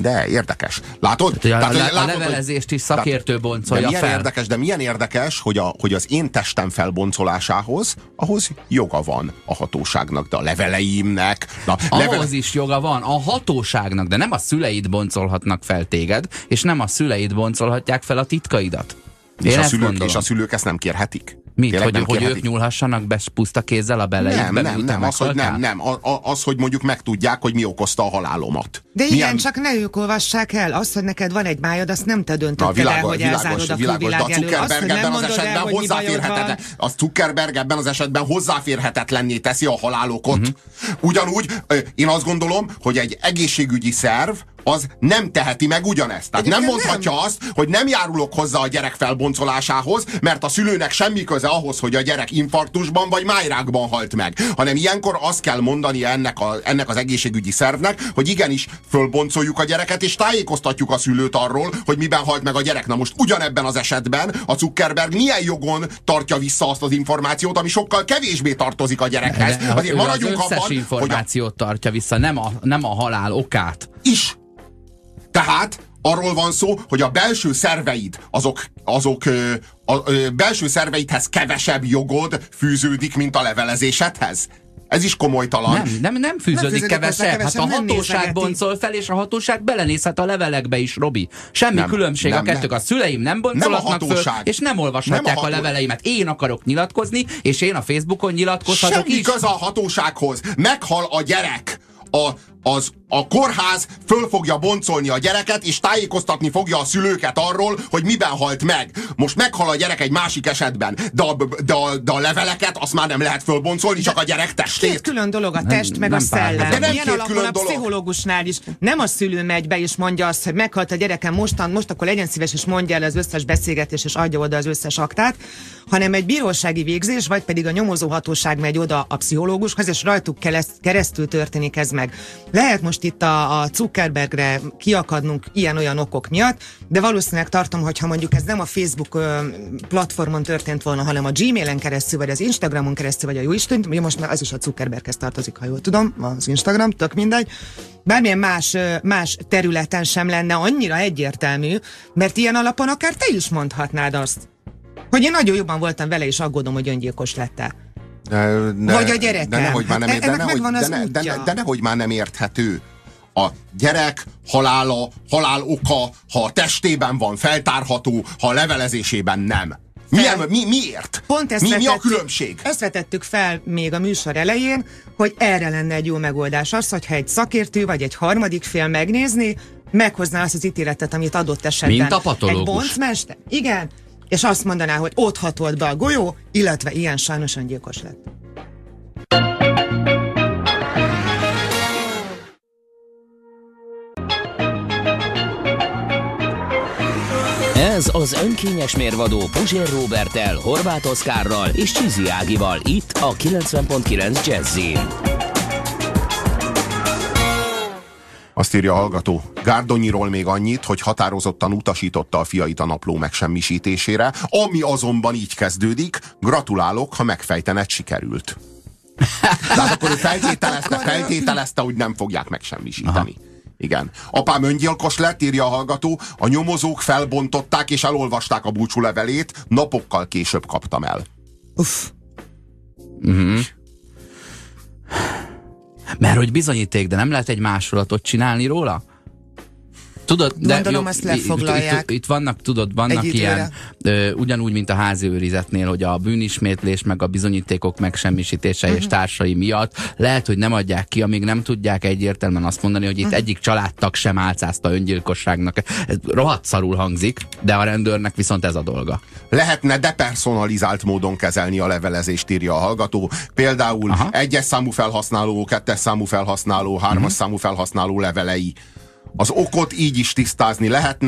De érdekes. Látod? A levelezést is szakértő boncolja fel. Érdekes, de milyen érdekes, hogy az én testem felboncolásához, ahhoz joga van a hatóságnak, de a leveleimnek. Ahhoz is joga van a hatóságnak, de nem a szüleid boncolhatnak fel téged, és nem a szüleid boncolhatják fel a titkaidat. És a szülők ezt nem kérhetik? Mit? Hogy ők nyúlhassanak be puszta kézzel a beleikbe? Nem. Az, hogy mondjuk megtudják, hogy mi okozta a halálomat. De igen, csak ne ők olvassák el. Az, hogy neked van egy májad, azt nem te döntötted el, hogy elzárod a külvilág elől. Azt, hogy nem mondod el, hogy mi bajod van. A Zuckerberg ebben az esetben hozzáférhetetlenné teszi a halálokot. Ugyanúgy én azt gondolom, hogy egy egészségügyi szerv az nem teheti meg ugyanezt. Tehát nem mondhatja azt, hogy nem járulok hozzá a gyerek felboncolásához, mert a szülőnek semmi köze ahhoz, hogy a gyerek infarktusban vagy májrákban halt meg. Hanem ilyenkor azt kell mondani ennek az egészségügyi szervnek, hogy igenis fölboncoljuk a gyereket, és tájékoztatjuk a szülőt arról, hogy miben halt meg a gyerek. Na most ugyanebben az esetben a Zuckerberg milyen jogon tartja vissza azt az információt, ami sokkal kevésbé tartozik a gyerekhez. Azért maradjunk abban, hogy információt tartja vissza, nem a halál okát. Is. Tehát arról van szó, hogy a belső szerveid, belső szerveidhez kevesebb jogod fűződik, mint a levelezésedhez. Ez is komolytalan. Nem fűződik kevesebb. Hát a hatóság boncol fel, és a hatóság belenézhet a levelekbe is, Robi. Semmi különbség a kettők. A szüleim nem boncolatnak föl, és nem olvashatják a leveleimet. Én akarok nyilatkozni, és én a Facebookon nyilatkozhatok is. Semmi köze a hatósághoz. Meghal a gyerek. A kórház föl fogja boncolni a gyereket, és tájékoztatni fogja a szülőket arról, hogy miben halt meg. Most meghal a gyerek egy másik esetben, de a leveleket azt már nem lehet fölboncolni, csak a gyerek testét. Két külön dolog a test, meg a szellem. De nem ilyen alapon a pszichológusnál is nem a szülő megy be és mondja azt, hogy meghalt a gyerekem most akkor legyen szíves, és mondja el az összes beszélgetés, és adja oda az összes aktát, hanem egy bírósági végzés, vagy pedig a nyomozóhatóság megy oda a pszichológushoz, és rajtuk keresztül történik ez meg. Lehet most itt a Zuckerbergre kiakadnunk ilyen-olyan okok miatt, de valószínűleg tartom, hogy ha mondjuk ez nem a Facebook platformon történt volna, hanem a Gmailen keresztül, vagy az Instagramon keresztül, vagy a jóisten, ugye most már ez is a Zuckerberghez tartozik, ha jól tudom, az Instagram, tök mindegy, bármilyen más területen sem lenne annyira egyértelmű, mert ilyen alapon akár te is mondhatnád azt, hogy én nagyon jobban voltam vele, és aggódom, hogy öngyilkos lett-e. Vagy a gyerekem. De nehogy már nem érthető. A gyerek halála, halál oka, ha a testében van, feltárható, ha a levelezésében nem. Miért? Pont mi a különbség? Ezt vetettük fel még a műsor elején, hogy erre lenne egy jó megoldás az, hogyha egy szakértő vagy egy harmadik fél megnézni, meghozná azt az ítéletet, amit adott esetben. Mint a patológus. Egy boncmester. Igen. És azt mondaná, hogy ott hatolt be a golyó, illetve ilyen sajnos öngyilkos lett. Ez az önkényes mérvadó Puzsér Róberttel, Horváth Oszkárral és Csizi Ágival itt a 90.9 Jazzin. Azt írja a hallgató, Gárdonyiról még annyit, hogy határozottan utasította a fiait a napló megsemmisítésére, ami azonban így kezdődik, gratulálok, ha megfejtened, sikerült. Tehát akkor ő feltételezte, hogy nem fogják megsemmisíteni. Aha. Igen. Apám öngyilkos lett, írja a hallgató, a nyomozók felbontották és elolvasták a búcsúlevelét, napokkal később kaptam el. Uff. Mert hogy bizonyíték, de nem lehet egy másolatot csinálni róla? Tudod, gondolom, ezt lefoglalják. Itt vannak ilyen, ugyanúgy, mint a házi őrizetnél, hogy a bűnismétlés, meg a bizonyítékok megsemmisítése és társai miatt lehet, hogy nem adják ki, amíg nem tudják egyértelműen azt mondani, hogy itt egyik családtag sem álcázta öngyilkosságnak. Ez rohadt szarul hangzik, de a rendőrnek viszont ez a dolga. Lehetne depersonalizált módon kezelni a levelezést, írja a hallgató. Például 1-es számú felhasználó, 2-es számú felhasználó, 3-as számú felhasználó levelei. Az okot így is tisztázni lehetne,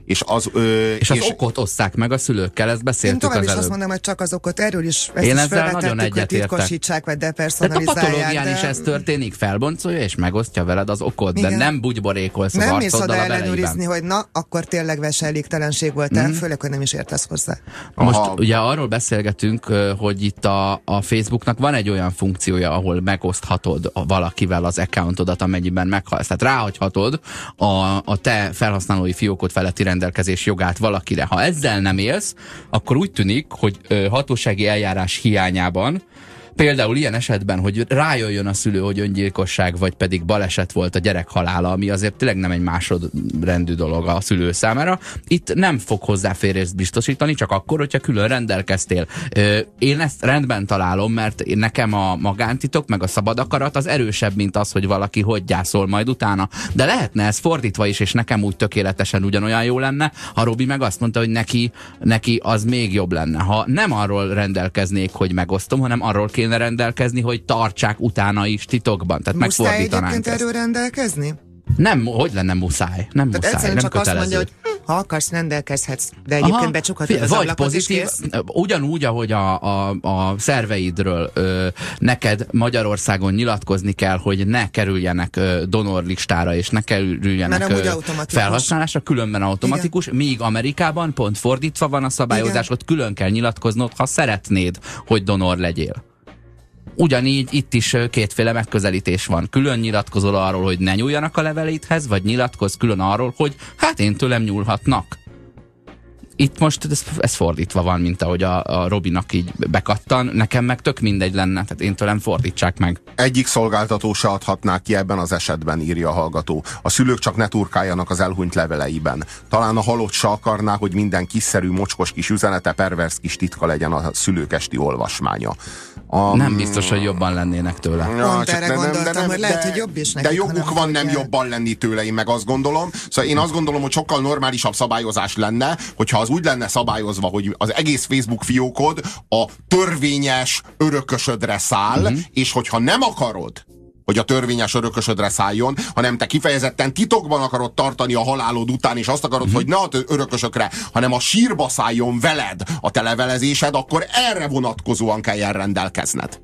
És az okot osszák meg a szülőkkel, ezt beszéltük az előbb. Én tovább is azt mondom, hogy csak az okot, erről is én ezzel nagyon egyetértek. Hogy titkosítsák, vagy depersonalizálják. Tehát a patológián is ez történik, felboncolja, és megosztja veled az okot, de nem bugyborékolsz az arcoddal a beleiben. Nem mész oda ellenőrizni, hogy na, akkor tényleg veselégtelenség volt, főleg, hogy nem is értesz hozzá. Most ugye arról beszélgetünk, hogy itt a Facebooknak van egy olyan funkciója, ahol megoszthatod valakivel az accountodat, amennyiben meghalsz. Tehát ráhagyhatod a te felhasználói fiókot feletti rendelkezés jogát valakire. Ha ezzel nem élsz, akkor úgy tűnik, hogy hatósági eljárás hiányában, például ilyen esetben, hogy rájöjjön a szülő, hogy öngyilkosság, vagy pedig baleset volt a gyerek halála, ami azért tényleg nem egy másodrendű dolog a szülő számára. Itt nem fog hozzáférést biztosítani, csak akkor, hogyha külön rendelkeztél. Én ezt rendben találom, mert nekem a magántitok, meg a szabad akarat az erősebb, mint az, hogy valaki hogy gyászol majd utána. De lehetne ez fordítva is, és nekem úgy tökéletesen ugyanolyan jó lenne, ha Robi meg azt mondta, hogy neki az még jobb lenne. Ha nem arról rendelkeznék, hogy megosztom, hanem arról kéne rendelkezni, hogy tartsák utána is titokban. Tehát muszáj egyébként erről rendelkezni? Nem, hogy lenne muszáj. Nem tehát muszáj, nem csak kötelező. Azt mondja, hogy ha akarsz, rendelkezhetsz, de egyébként becsukhatod az ablakot is, kész. Ugyanúgy, ahogy a szerveidről neked Magyarországon nyilatkozni kell, hogy ne kerüljenek donorlistára, és ne kerüljenek felhasználásra, különben automatikus, igen. Míg Amerikában pont fordítva van a szabályozás, ott külön kell nyilatkoznod, ha szeretnéd, hogy donor legyél. Ugyanígy itt is kétféle megközelítés van. Külön nyilatkozol arról, hogy ne nyúljanak a levelédhez, vagy nyilatkoz külön arról, hogy hát én tőlem nyúlhatnak. Itt most ez fordítva van, mint ahogy a Robinak így bekattan, nekem meg tök mindegy lenne, tehát én tőlem fordítsák meg. Egyik szolgáltató se adhatná ki ebben az esetben, írja a hallgató. A szülők csak ne turkáljanak az elhunyt leveleiben. Talán a halott se akarná, hogy minden kiszerű, mocskos kis üzenete, pervers kis titka legyen a szülők esti olvasmánya. Nem biztos, hogy jobban lennének tőle. Pont erre gondoltam, hogy lehet, hogy jobb is nekik. De joguk van nem jobban lenni tőle, én meg azt gondolom. Szóval én azt gondolom, hogy sokkal normálisabb szabályozás lenne, hogyha az úgy lenne szabályozva, hogy az egész Facebook fiókod a törvényes örökösödre száll, és hogyha nem akarod, hogy a törvényes örökösödre szálljon, hanem te kifejezetten titokban akarod tartani a halálod után, és azt akarod, hogy ne a örökösökre, hanem a sírba szálljon veled a te levelezésed, akkor erre vonatkozóan kell rendelkezned.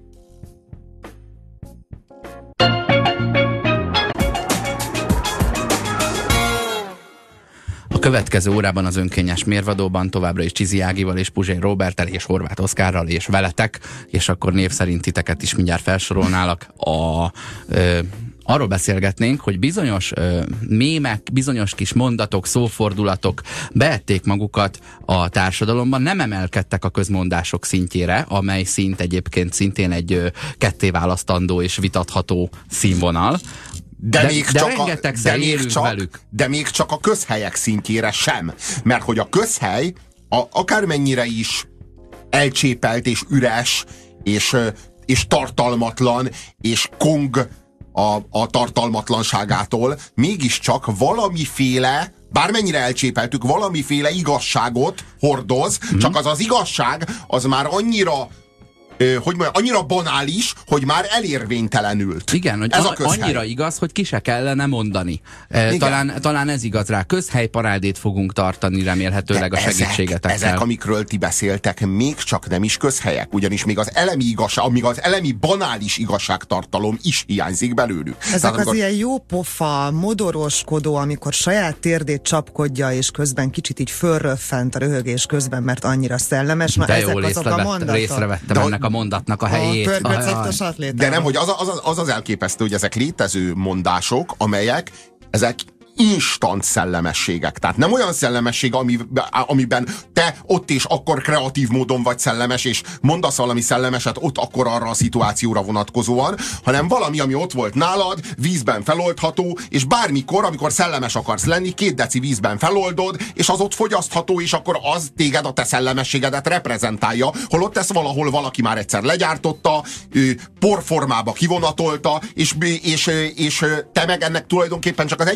A következő órában az önkényes mérvadóban továbbra is Csizi Ágival és Puzsér Róberttel és Horváth Oszkárral és veletek, és akkor név szerint titeket is mindjárt felsorolnálak. Arról beszélgetnénk, hogy bizonyos mémek, bizonyos kis mondatok, szófordulatok beették magukat a társadalomban, nem emelkedtek a közmondások szintjére, amely szint egyébként szintén egy kettéválasztandó és vitatható színvonal. De még csak a közhelyek szintjére sem. Mert hogy a közhely akármennyire is elcsépelt és üres és tartalmatlan és kong a tartalmatlanságától, mégiscsak valamiféle, bármennyire elcsépeltük, valamiféle igazságot hordoz, csak az igazság az már annyira banális, hogy már elérvénytelenült. Igen, hogy annyira igaz, hogy ki se kellene mondani. Talán ez igaz rá. Közhelyparádét fogunk tartani remélhetőleg a segítségetekkel. Ezek, amikről ti beszéltek, még csak nem is közhelyek, ugyanis még az elemi igazság, amíg az elemi banális igazságtartalom is hiányzik belőlük. Ezek az ilyen jó pofa, modoroskodó, amikor saját térdét csapkodja, és közben kicsit így fölröffent a röhögés közben, mert annyira szellemes. De jó, részrevettem ennek a mondatnak a helyét. De nem, hogy az elképesztő, hogy ezek létező mondások, amelyek ezek instant szellemességek. Tehát nem olyan szellemesség, amiben te ott és akkor kreatív módon vagy szellemes, és mondasz valami szellemeset ott akkor arra a szituációra vonatkozóan, hanem valami, ami ott volt nálad, vízben feloldható, és bármikor, amikor szellemes akarsz lenni, 2 deci vízben feloldod, és az ott fogyasztható, és akkor az téged, a te szellemességedet reprezentálja, holott ezt valahol valaki már egyszer legyártotta, porformába kivonatolta, és te meg ennek tulajdonképpen csak az egyik felhasználó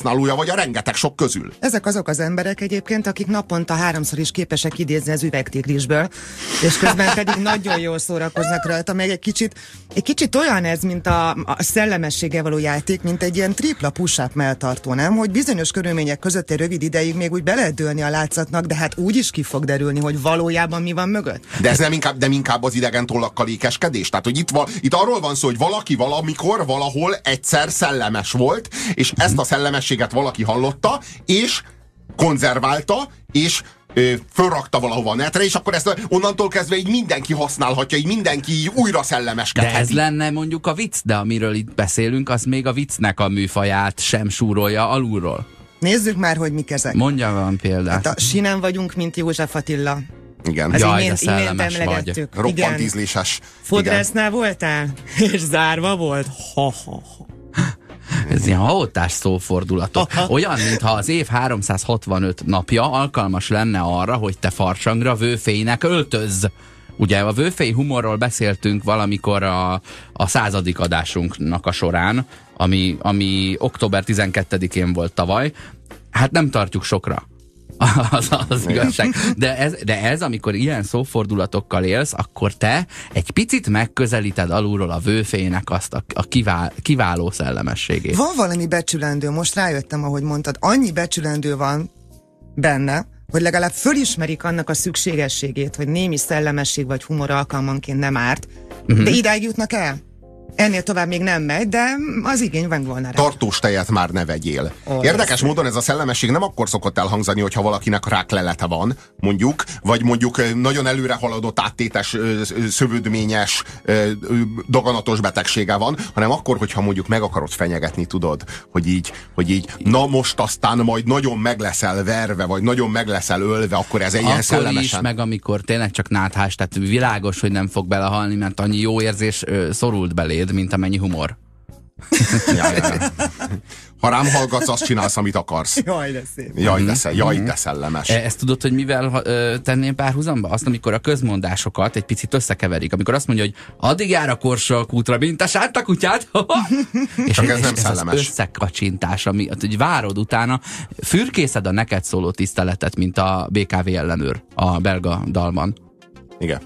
felhasználója vagy a rengeteg sok közül. Ezek azok az emberek egyébként, akik naponta 3-szor is képesek idézni az üvegtigrisből, és közben pedig nagyon jól szórakoznak rajta, meg egy kicsit olyan ez, mint a szellemességgel való játék, mint egy ilyen tripla push-up melltartó, nem? Hogy bizonyos körülmények között egy rövid ideig még úgy be lehet dőlni a látszatnak, de hát úgy is ki fog derülni, hogy valójában mi van mögött. De ez nem inkább az idegen tollakkal ékeskedés? Tehát, hogy itt arról van szó, hogy valaki valamikor, valahol egyszer szellemes volt, és ezt a szellemességet valaki hallotta, és konzerválta, és fölrakta valahova a netre, és akkor ezt onnantól kezdve így mindenki használhatja, így mindenki így újra szellemeskedheti. De ez lenne mondjuk a vicc, de amiről itt beszélünk, az még a viccnek a műfaját sem súrolja alulról. Nézzük már, hogy mik ezek. Mondja van példát. Hát a sinem vagyunk, mint József Attila. Igen. Jaj, de szellemes vagy. Roppant ízléses. Fodrásznál voltál? És zárva volt? Ha-ha-ha. Ez ilyen haótás szófordulatok. Olyan, mintha az év 365 napja alkalmas lenne arra, hogy te farsangra vőfélynek öltözz. Ugye a vőfély humorról beszéltünk valamikor a 100. adásunknak a során, ami október 12-én volt tavaly. Hát nem tartjuk sokra. Az igazság. De ez, amikor ilyen szófordulatokkal élsz, akkor te egy picit megközelíted alulról a vőfének azt a kiváló szellemességét. Van valami becsülendő, most rájöttem, ahogy mondtad, annyi becsülendő van benne, hogy legalább fölismerik annak a szükségességét, hogy némi szellemesség vagy humor alkalmanként nem árt, de idáig jutnak el. Ennél tovább még nem megy, de az igény van volna rá. Tartós tejet már ne vegyél. Érdekes módon ez a szellemesség nem akkor szokott elhangzani, hogyha valakinek ráklelete van, mondjuk, vagy mondjuk nagyon előre haladott áttétes, szövődményes, daganatos betegsége van, hanem akkor, hogyha mondjuk meg akarod fenyegetni, tudod, hogy így na most aztán majd nagyon meg leszel verve, vagy nagyon meg leszel ölve, akkor ez egy ilyen szellemesen. Akkor is, meg amikor tényleg csak náthás, tehát világos, hogy nem fog belehalni, mert annyi jó érzés szorult beléd, mint amennyi humor. Ja. Ha rám hallgatsz, azt csinálsz, amit akarsz. Jaj, de szép. Jaj, de szellemes. Ezt tudod, hogy mivel tenném párhuzamba? Azt, amikor a közmondásokat egy picit összekeverik. Amikor azt mondja, hogy addig jár a korsalkútra, mint a sánta kutyát. És ez nem ez szellemes. az összekacsintás, ami, hogy várod utána, fürkészed a neked szóló tiszteletet, mint a BKV ellenőr a belga dalban. Igen.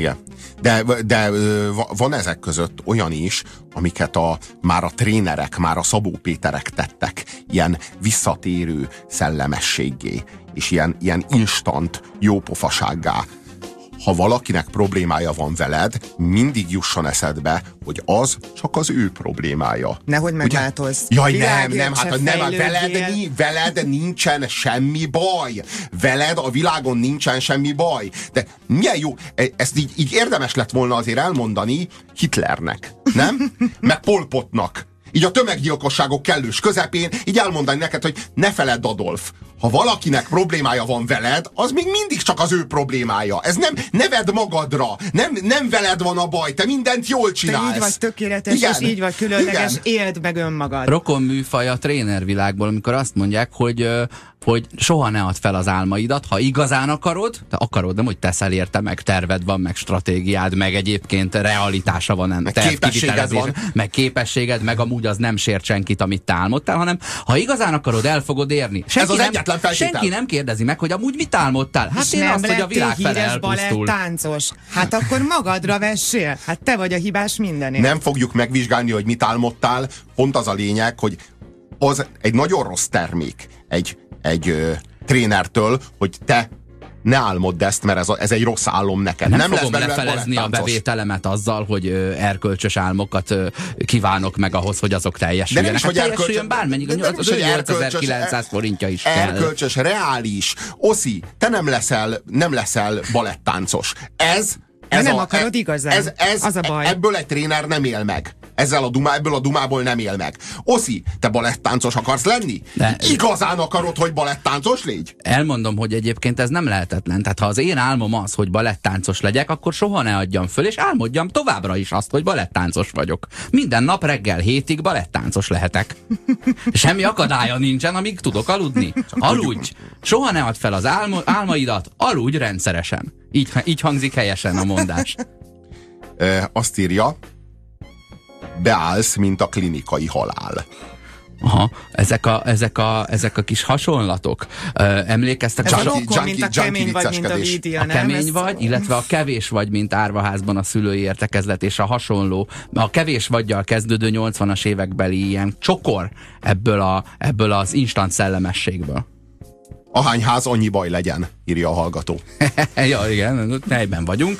De van ezek között olyan is, amiket már a trénerek, már a Szabó Péterek tettek ilyen visszatérő szellemességgé, és ilyen instant jópofasággá. Ha valakinek problémája van veled, mindig jusson eszedbe, hogy az csak az ő problémája. Nehogy megváltozz. Jaj, nem, hát veled nincsen semmi baj. Veled a világon nincsen semmi baj. De milyen jó, ezt így érdemes lett volna azért elmondani Hitlernek, nem? Meg Pol Potnak. Így a tömeggyilkosságok kellős közepén, így elmondani neked, hogy ne feledd, Adolf, ha valakinek problémája van veled, az még mindig csak az ő problémája. Ez ne vedd magadra, nem veled van a baj, te mindent jól csinálsz. Te így vagy tökéletes, igen, és így vagy különleges, éld meg önmagad. Rokon műfaj a trénervilágból, amikor azt mondják, hogy soha ne add fel az álmaidat, ha igazán akarod, nem, hogy teszel érte, meg terved van, meg stratégiád, meg egyébként realitása van, meg képességed van. Meg képességed, meg amúgy az nem sért senkit, amit te álmodtál, hanem ha igazán akarod, el fogod érni. Senki nem kérdezi meg, hogy amúgy mit álmodtál. Hát én azt, hogy a világ fele elpusztul. Táncos. Hát akkor magadra vessél. Hát te vagy a hibás mindenért. Nem fogjuk megvizsgálni, hogy mit álmodtál. Pont az a lényeg, hogy az egy nagyon rossz termék egy trénertől, hogy te ne álmodd ezt, mert ez egy rossz álom neked. Nem fogom lefelezni a bevételemet azzal, hogy erkölcsös álmokat kívánok meg ahhoz, hogy azok teljesüljenek. De nem is, hogy teljesüljön bármennyi, az 8900 forintja is kell. Erkölcsös, reális. Oszi, te nem leszel balettáncos. Nem akarod igazán. Az a baj. Ebből egy tréner nem él meg. Ebből a dumából nem él meg. Oszi, te balettáncos akarsz lenni? Igazán akarod, hogy balettáncos légy? Elmondom, hogy egyébként ez nem lehetetlen. Tehát ha az én álmom az, hogy balettáncos legyek, akkor soha ne adjam föl, és álmodjam továbbra is azt, hogy balettáncos vagyok. Minden nap reggel 7-ig balettáncos lehetek. Semmi akadálya nincsen, amíg tudok aludni. Aludj! Soha ne add fel az álmaidat, aludj rendszeresen. Így hangzik helyesen a mondás. Azt írja, beállsz, mint a klinikai halál. Aha, ezek a kis hasonlatok. Emlékeztek? Ez a rokon, mint a kemény vagy, mint a Lídia, a nem? kemény vagy, illetve a kevés vagy, mint árvaházban a szülői értekezlet, és a hasonló, a kevés vagygyal kezdődő 80-as évekbeli ilyen csokor ebből az instant szellemességből. Ahány ház, annyi baj legyen, írja a hallgató. Ja, igen, helyben vagyunk.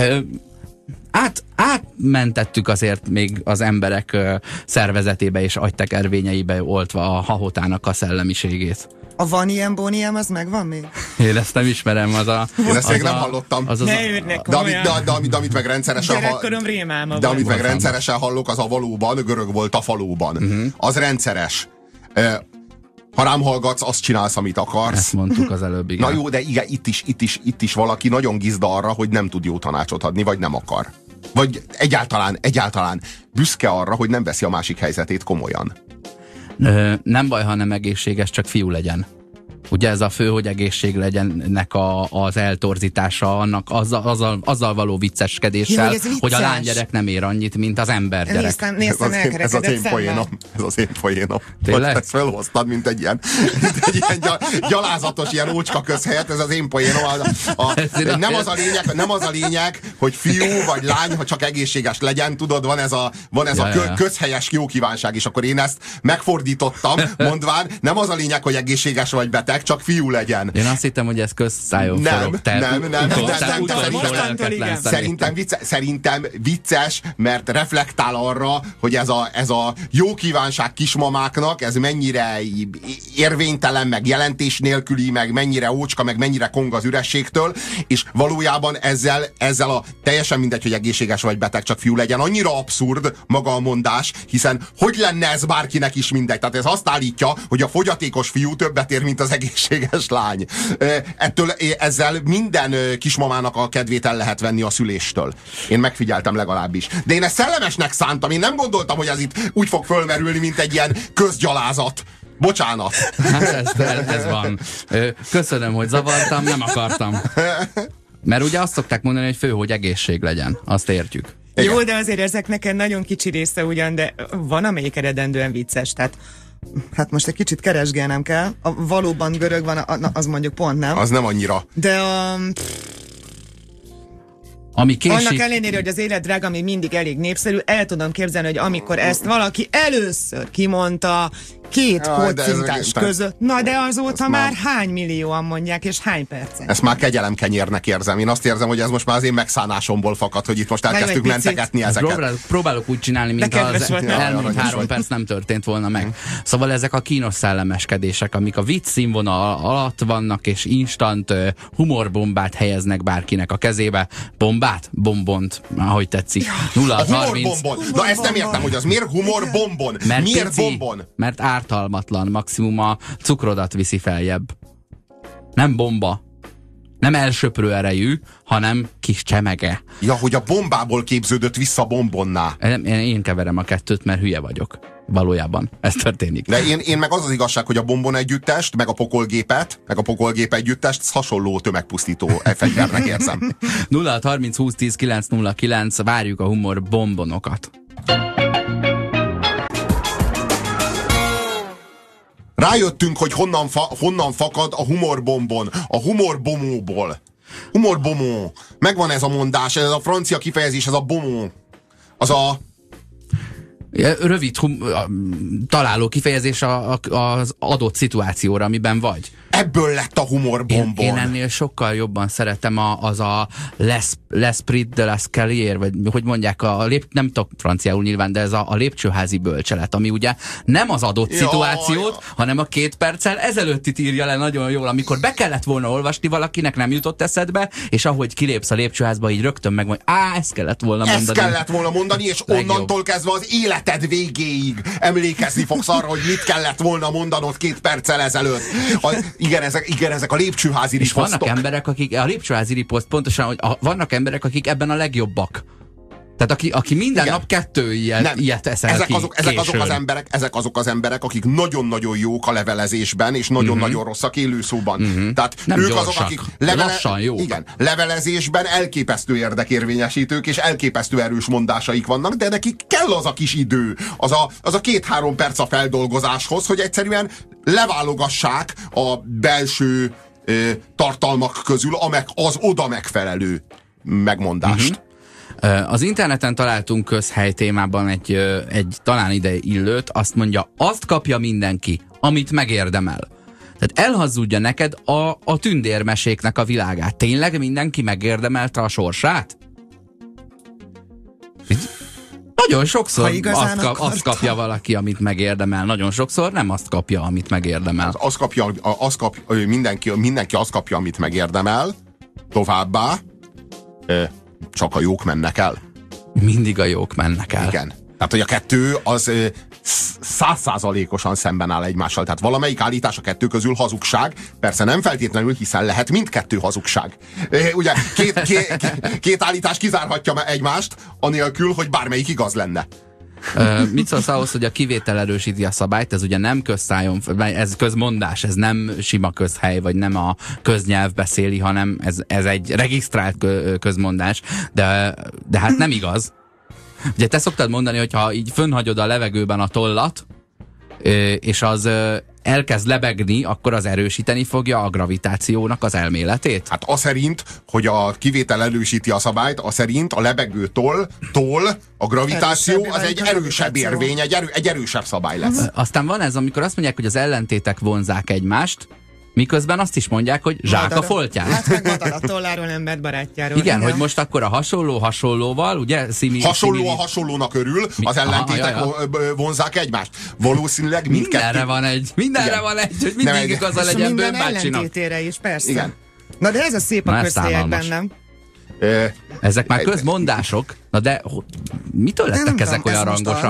Átmentettük azért még az emberek szervezetébe és agytekervényeibe oltva a hahotának a szellemiségét. A van ilyen bóniem, az megvan még? Én ezt nem ismerem, Én ezt még nem hallottam. Ne ürnek De amit meg rendszeresen rendszeresen hallok, az a valóban, görög volt a falóban. Az rendszeres. Ha rám hallgatsz, azt csinálsz, amit akarsz. Ezt mondtuk az előbb, igen. Na jó, de igen, itt is valaki nagyon gizda arra, hogy nem tud jó tanácsot adni, vagy nem akar. Vagy egyáltalán büszke arra, hogy nem veszi a másik helyzetét komolyan. Nem baj, ha nem egészséges, csak fiú legyen. Ugye ez a fő, hogy egészség legyennek az eltorzítása, annak azzal való vicceskedéssel, jó, hogy a lánygyerek nem ér annyit, mint az embergyerek. Néztem ez az én poénom. Tényleg? Ezt felhoztad, mint egy ilyen gyalázatos, ilyen ócska közhelyet, ez az én poénom. Nem az a lényeg, hogy fiú vagy lány, ha csak egészséges legyen, tudod, van ez a közhelyes jó kívánság, és akkor én ezt megfordítottam, mondván, nem az a lényeg, hogy egészséges vagy beteg, csak fiú legyen. Én azt hittem, hogy ez közszájon forog. Szerintem vicces, mert reflektál arra, hogy ez a jó kívánság kismamáknak, ez mennyire érvénytelen, meg jelentés nélküli, meg mennyire ócska, meg mennyire kong az ürességtől, és valójában ezzel a teljesen mindegy, hogy egészséges vagy beteg, csak fiú legyen, annyira abszurd maga a mondás, hiszen hogy lenne ez bárkinek is mindegy? Tehát ez azt állítja, hogy a fogyatékos fiú többet ér, mint az egészséges lány. Ezzel minden kismamának a kedvét el lehet venni a szüléstől. Én megfigyeltem legalábbis. De én ezt szellemesnek szántam, én nem gondoltam, hogy ez itt úgy fog fölmerülni, mint egy ilyen közgyalázat. Bocsánat. Hát ez van. Köszönöm, hogy zavartam, nem akartam. Mert ugye azt szokták mondani, hogy fő, hogy egészség legyen. Azt értjük. Igen. Jó, de azért ezek neked nagyon kicsi része ugyan, de van amelyik eredendően vicces, tehát hát most egy kicsit keresgélnem kell. Valóban görög van, az mondjuk pont nem. Az nem annyira. De annak ellenére, hogy az élet drága még mindig elég népszerű, el tudom képzelni, hogy amikor ezt valaki először kimondta két kocintás között, na de azóta már hány millióan mondják, és hány percen? Ezt már kegyelemkenyérnek érzem. Én azt érzem, hogy ez most már az én megszánásomból fakad, hogy itt most elkezdtük mentegetni ezeket. Próbálok úgy csinálni, mint az elmúlt 3 perc nem történt volna meg. Szóval ezek a kínos szellemeskedések, amik a vicc színvonal alatt vannak, és instant humorbombát helyeznek bárkinek a kezébe. Bombont, ahogy tetszik. 0-30. Na ezt nem értem, hogy az miért humorbombon? Miért bombon? Mert ártalmatlan, maximum a cukrodat viszi feljebb. Nem bomba. Nem elsöprő erejű, hanem kis csemege. Ja, hogy a bombából képződött vissza bombonná. Én keverem a kettőt, mert hülye vagyok. Valójában ez történik. De én meg az igazság, hogy a bombon együttest, meg a pokolgép együttest hasonló tömegpusztító fegyvernek érzem. 0-30 20 10 909, várjuk a humor bombonokat. Rájöttünk, hogy honnan fakad a humorbombon, a humorbomóból. Humorbomó. Megvan ez a mondás, ez a francia kifejezés, ez a bomó. Az a... Rövid találó kifejezés az adott szituációra, amiben vagy. Ebből lett a humorbombon. Én ennél sokkal jobban szeretem az a l'esprit de l'escalier, vagy hogy mondják, nem tudok franciául nyilván, de ez a lépcsőházi bölcselet, ami ugye nem az adott szituációt, hanem a 2 perccel ezelőttit írja le nagyon jól, amikor be kellett volna olvasni valakinek, nem jutott eszedbe, és ahogy kilépsz a lépcsőházba, így rögtön megmondja, ezt kellett volna mondani. Ezt kellett volna mondani, és onnantól kezdve az életed végéig emlékezni fogsz arra, hogy mit kellett volna mondanod 2 perccel ezelőtt. Igen, ezek a lépcsőházi riposztok. És vannak emberek, akik a lépcsőházi riposzt pontosan, hogy vannak emberek, akik ebben a legjobbak. Tehát aki minden Igen. nap 2 ilyet eszel ezek azok az emberek, akik nagyon-nagyon jók a levelezésben, és nagyon-nagyon rosszak élőszóban. Tehát nem ők gyorsak, azok, akik lassan jók. Igen, levelezésben elképesztő érdekérvényesítők, és elképesztő erős mondásaik vannak, de nekik kell az a kis idő, az a 2-3 perc a feldolgozáshoz, hogy egyszerűen leválogassák a belső tartalmak közül az oda megfelelő megmondást. Az interneten találtunk közhely témában egy talán ide illőt, azt mondja, azt kapja mindenki, amit megérdemel. Tehát elhazudja neked a tündérmeséknek a világát. Tényleg mindenki megérdemelte a sorsát? Nagyon sokszor azt kapja valaki, amit megérdemel. Nagyon sokszor nem azt kapja, amit megérdemel. Mindenki azt kapja, amit megérdemel. Továbbá csak a jók mennek el. Mindig a jók mennek el. Igen. Tehát, hogy a kettő az 100%-osan szemben áll egymással. Tehát valamelyik állítás a kettő közül hazugság. Persze nem feltétlenül, hiszen lehet mindkettő hazugság. Ugye két állítás kizárhatja egymást, anélkül, hogy bármelyik igaz lenne. Mit szólsz ahhoz, hogy a kivétel erősíti a szabályt? Ez ugye nem közszájon, ez közmondás, ez nem sima közhely, vagy nem a köznyelv beszéli, hanem ez egy regisztrált közmondás, de hát nem igaz. Ugye te szoktad mondani, hogy ha így fönnhagyod a levegőben a tollat, és az elkezd lebegni, akkor az erősíteni fogja a gravitációnak az elméletét? Hát az szerint, hogy a kivétel erősíti a szabályt, az szerint a lebegő toll, a gravitáció az egy erősebb érvény, egy erősebb szabály lesz. Aztán van ez, amikor azt mondják, hogy az ellentétek vonzák egymást, miközben azt is mondják, hogy zsák a foltján. Hát meg madar a tolláról, ember barátjáról. Igen, hogy most akkor a hasonlóval, ugye? Hasonló a hasonlónak örül, az ellentétek vonzák egymást. Valószínűleg mindenre van egy, hogy mindig igaza legyen minden bőbácsinak. ellentétére is, persze. Igen. Na de ez a szép a közhelyekben, nem? Ezek már közmondások, na de mitől lettek ezek olyan rangosak?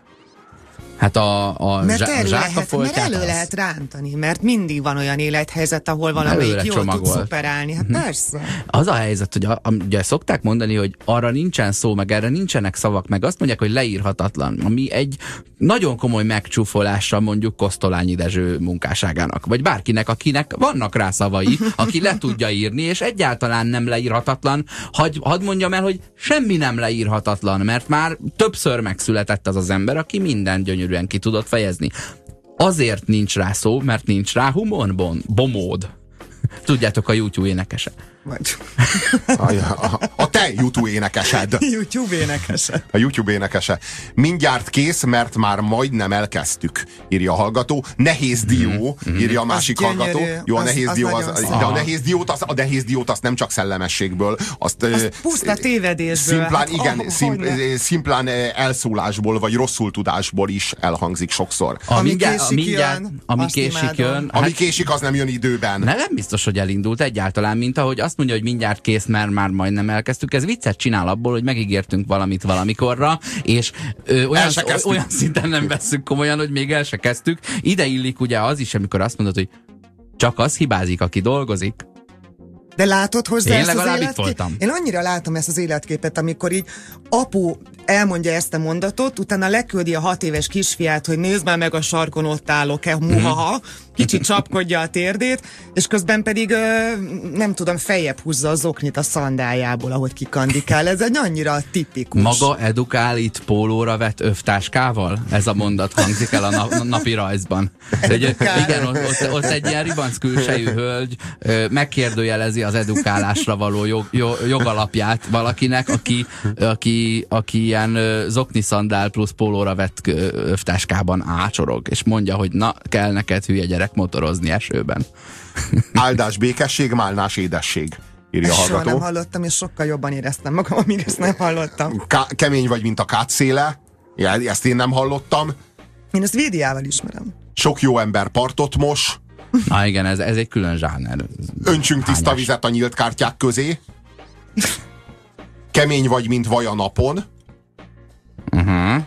Hát a zsákafoltját mert elő lehet rántani, mert mindig van olyan élethelyzet, ahol valamelyik jól tud szuperálni. Hát persze. Az a helyzet, hogy ugye szokták mondani, hogy arra nincsen szó, meg erre nincsenek szavak, meg azt mondják, hogy leírhatatlan, ami egy nagyon komoly megcsúfolása mondjuk Kosztolányi Dezső munkásságának, vagy bárkinek, akinek vannak rá szavai, aki le tudja írni, és egyáltalán nem leírhatatlan. Hadd mondjam el, hogy semmi nem leírhatatlan, mert már többször megszületett az ember, aki minden gyönyörűen ki tudott fejezni. Azért nincs rá szó, mert nincs rá humor-bomód. Tudjátok, a YouTube énekese. A te YouTube énekesed. YouTube énekese. A YouTube énekese. Mindjárt kész, mert már majdnem elkezdtük, írja a hallgató. Nehéz dió, írja a másik hallgató. Jó, a nehéz dió, de a nehéz diót azt nem csak szellemességből, azt puszta tévedésből. Szimplán elszólásból, vagy rosszul tudásból is elhangzik sokszor. Ami késik jön. Ami késik, az nem jön időben. Nem biztos, hogy elindult egyáltalán, mint ahogy azt mondja, hogy mindjárt kész, mert már majdnem elkezdtük. Ez viccet csinál abból, hogy megígértünk valamit valamikorra, és olyan szinten nem vesszük komolyan, hogy még el se kezdtük. Ide illik ugye az is, amikor azt mondod, hogy csak az hibázik, aki dolgozik. De látod hozzá ezt az életképet? Én annyira látom ezt az életképet, amikor így apu elmondja ezt a mondatot, utána leküldi a 6 éves kisfiát, hogy nézd már meg a sarkon, ott állok-e, muhaha, kicsit csapkodja a térdét, és közben pedig nem tudom, feljebb húzza az oknit a szandájából, ahogy kikandikál. Ez egy annyira tipikus. Maga edukál itt pólóra vett övtáskával? Ez a mondat hangzik el a napi rajzban. Igen, ott egy ilyen ribanc külsejű hölgy megkérdőjelezi az edukálásra való jogalapját valakinek, aki ilyen zokniszandál plusz pólóra vett övtáskában ácsorog, és mondja, hogy na, kell neked hülye gyerek motorozni esőben. Áldás békesség, málnás édesség, írja a hallgató. Soha nem hallottam, és sokkal jobban éreztem magam, amíg ezt nem hallottam. Kemény vagy, mint a kátszéle. Ezt én nem hallottam. Én ezt Védiával ismerem. Sok jó ember partot mos. Na igen, ez egy külön zsáner. Öntsünk tiszta vizet a nyílt kártyák közé. Kemény vagy, mint vaj a napon.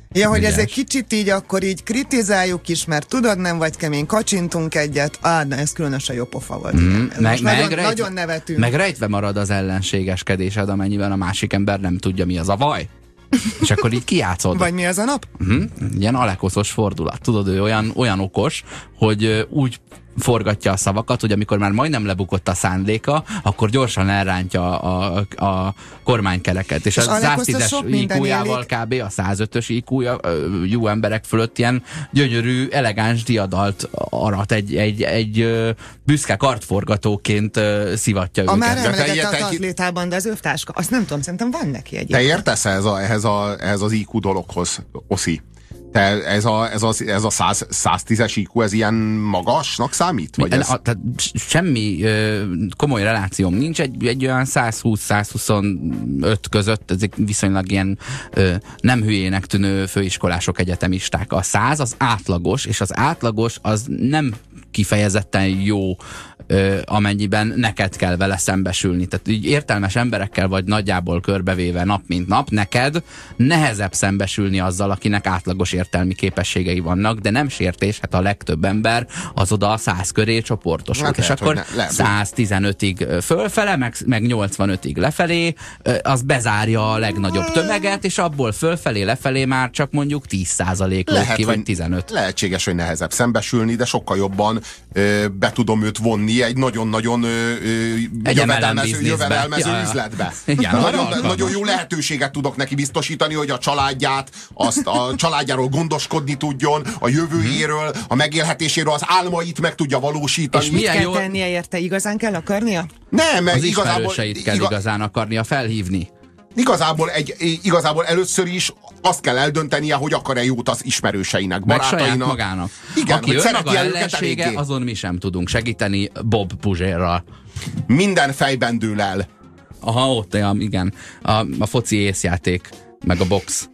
Ja, hogy Ügyes. ez egy kicsit így, akkor így kritizáljuk is, mert tudod, nem vagy kemény, kacsintunk egyet. Na ez különösen jó pofa volt. Nagyon nevetünk. Meg rejtve marad az ellenségeskedésed, amennyiben a másik ember nem tudja, mi az a vaj. És akkor így kijátszod. Vagy mi az a nap? Ilyen alekoszos fordulat. Tudod, ő olyan okos, hogy úgy forgatja a szavakat, hogy amikor már majdnem lebukott a szándéka, akkor gyorsan elrántja a kormánykereket. És a 110-es IQ-jával kb. A 105-ös IQ-ja jó emberek fölött ilyen gyönyörű, elegáns diadalt arat egy büszke kartforgatóként szivatja őket. A már emlegetett atlétában, de az övtáska, azt nem tudom, szerintem van neki egy. Te értesz ehhez az IQ dologhoz, Oszi? Te ez a 110-es IQ, ez ilyen magasnak számít? Vagy tehát semmi komoly relációm nincs, egy olyan 120-125 között, ezek viszonylag ilyen nem hülyének tűnő főiskolások, egyetemisták. A 100 az átlagos, és az átlagos az nem kifejezetten jó, amennyiben neked kell vele szembesülni. Tehát így értelmes emberekkel vagy nagyjából körbevéve nap mint nap, neked nehezebb szembesülni azzal, akinek átlagos értelmi képességei vannak, de nem sértés, hát a legtöbb ember az oda a 100 köré csoportosul. Hát és akkor 115-ig fölfele, meg 85-ig lefelé, az bezárja a legnagyobb tömeget, és abból fölfelé, lefelé már csak mondjuk 10% lóg ki, vagy 15. Lehetséges, hogy nehezebb szembesülni, de sokkal jobban be tudom őt vonni egy nagyon-nagyon jövedelmező üzletbe. Igen, nagyon jó lehetőséget tudok neki biztosítani, hogy a családjáról gondoskodni tudjon, a jövőjéről, a megélhetéséről, az álmait meg tudja valósítani. És mit kell tennie érte? Igazán kell akarnia? Nem, az ismerőseit kell igazán akarnia felhívni. Igazából először is azt kell eldöntenie, hogy akar-e jót az ismerőseinek, barátainak. Meg saját magának. Igen, aki önmaga ellensége, azon mi sem tudunk segíteni Bob Puzsérral. Minden fejben dől el. Aha, ott igen. A foci észjáték, meg a box.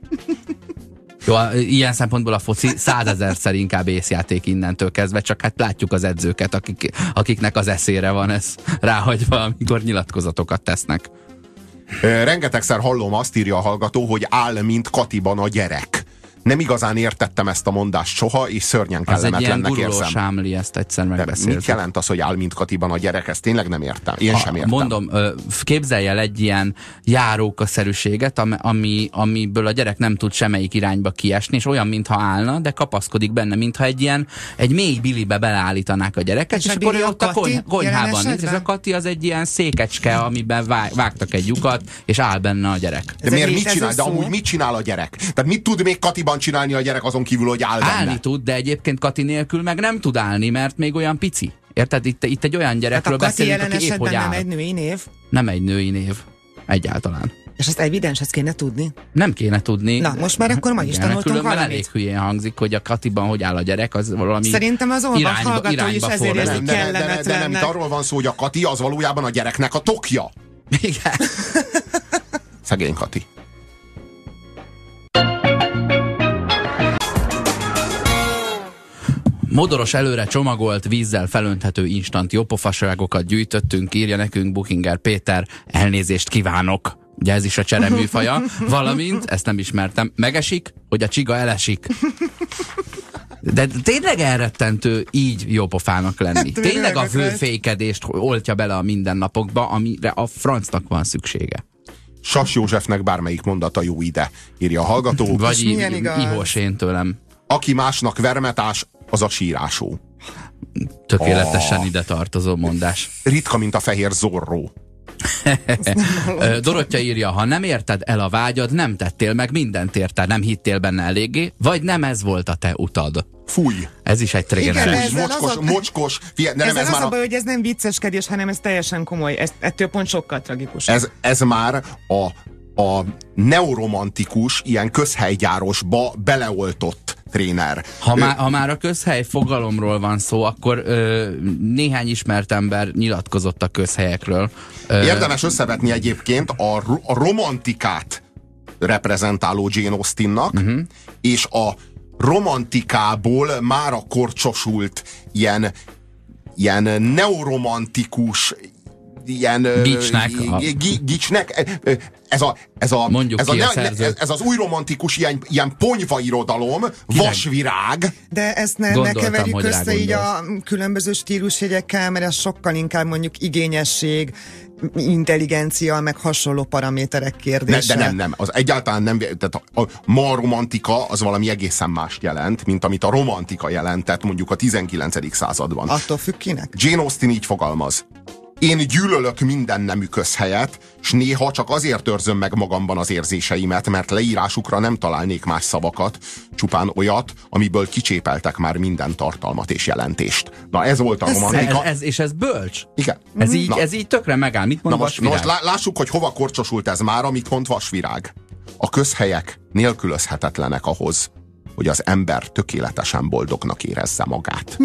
Jó, ilyen szempontból a foci 100 000-szer inkább észjáték innentől kezdve, csak hát látjuk az edzőket, akiknek az eszére van ez ráhagyva, amikor nyilatkozatokat tesznek. Rengetegszer hallom, azt írja a hallgató, hogy áll, mint Katiban a gyerek. Nem igazán értettem ezt a mondást soha, és szörnyen kellemetlennek érzem. Az egy ilyen sámli, ezt egyszer megbeszéltük. Mit jelent az, hogy áll, mint Katiban a gyerek? Ezt tényleg nem értem. Én sem értem. Mondom, képzelj el egy ilyen járókaszerűséget, amiből a gyerek nem tud semmelyik irányba kiesni, és olyan, mintha állna, de kapaszkodik benne, mintha egy mély bilibe beleállítanák a gyereket, és akkor ott a konyhában nincs. Ez a Kati az egy ilyen székecske, amiben vágtak egy lyukat, és áll benne a gyerek. De miért mit csinál? De amúgy mit csinál a gyerek? Tehát mit tud még Katiban csinálni a gyerek azon kívül, hogy áll benne? Állni tud, de egyébként Kati nélkül meg nem tud állni, mert még olyan pici. Érted? Itt egy olyan gyerekről beszélünk, aki épp hogy áll. Nem egy női név? Nem egy női név. Egyáltalán. És ezt evidens, ezt kéne tudni? Nem kéne tudni. Na, most már akkor ma is tanultunk valamit. Elég hülyén hangzik, hogy a Katiban hogy áll a gyerek, az valami szerintem az olvas hallgató is ezért érzi kellemetlennek. De nem, itt arról van szó, hogy a Kati az valójában a gyereknek a tokja. Igen. Szegény Kati. Modoros előre csomagolt, vízzel felönthető instant jópofaságokat gyűjtöttünk, írja nekünk Buchinger Péter, elnézést kívánok. Ugye ez is a csere műfaja. Valamint, ezt nem ismertem, megesik, hogy a csiga elesik. De tényleg elrettentő így jópofának lenni. Tényleg a főfékedést oltja bele a mindennapokba, amire a francnak van szüksége. Sas Józsefnek bármelyik mondata jó ide, írja a hallgató. Vagy ihós én tőlem. Aki másnak vermetás, az a sírásó. Tökéletesen ide tartozó mondás. Ritka, mint a fehér Zorro. Dorottya írja, ha nem érted el a vágyad, nem tettél meg mindent érted, nem hittél benne eléggé, vagy nem ez volt a te utad. Fúj. Ez is egy tréner. Mocskos. Ez az a baj, hogy ez nem vicceskedés, hanem ez teljesen komoly. Ettől pont sokkal tragikus. Ez már a neoromantikus, ilyen közhelygyárosba beleoltott tréner. Ha már a közhely fogalomról van szó, akkor néhány ismert ember nyilatkozott a közhelyekről. Érdemes összevetni egyébként a romantikát reprezentáló Jane Austennak, és a romantikából mára korcsosult ilyen neoromantikus, gicsnek. Ez az új romantikus ilyen ponyva irodalom, vasvirág. De ezt ne keverjük össze így a különböző stílusjegyekkel, mert ez sokkal inkább mondjuk igényesség, intelligencia, meg hasonló paraméterek kérdése. De nem. Az egyáltalán nem. Tehát ma romantika az valami egészen mást jelent, mint amit a romantika jelentett mondjuk a 19. században. Attól függ kinek? Jane Austen így fogalmaz. Én gyűlölök minden nemű közhelyet, s néha csak azért őrzöm meg magamban az érzéseimet, mert leírásukra nem találnék más szavakat, csupán olyat, amiből kicsépeltek már minden tartalmat és jelentést. Na ez volt a romantika. És ez bölcs. Igen. Ez így tökre megáll. Mit mond Vasvirág? Most lássuk, hogy hova korcsosult ez már, amit mond Vasvirág. A közhelyek nélkülözhetetlenek ahhoz, hogy az ember tökéletesen boldognak érezze magát.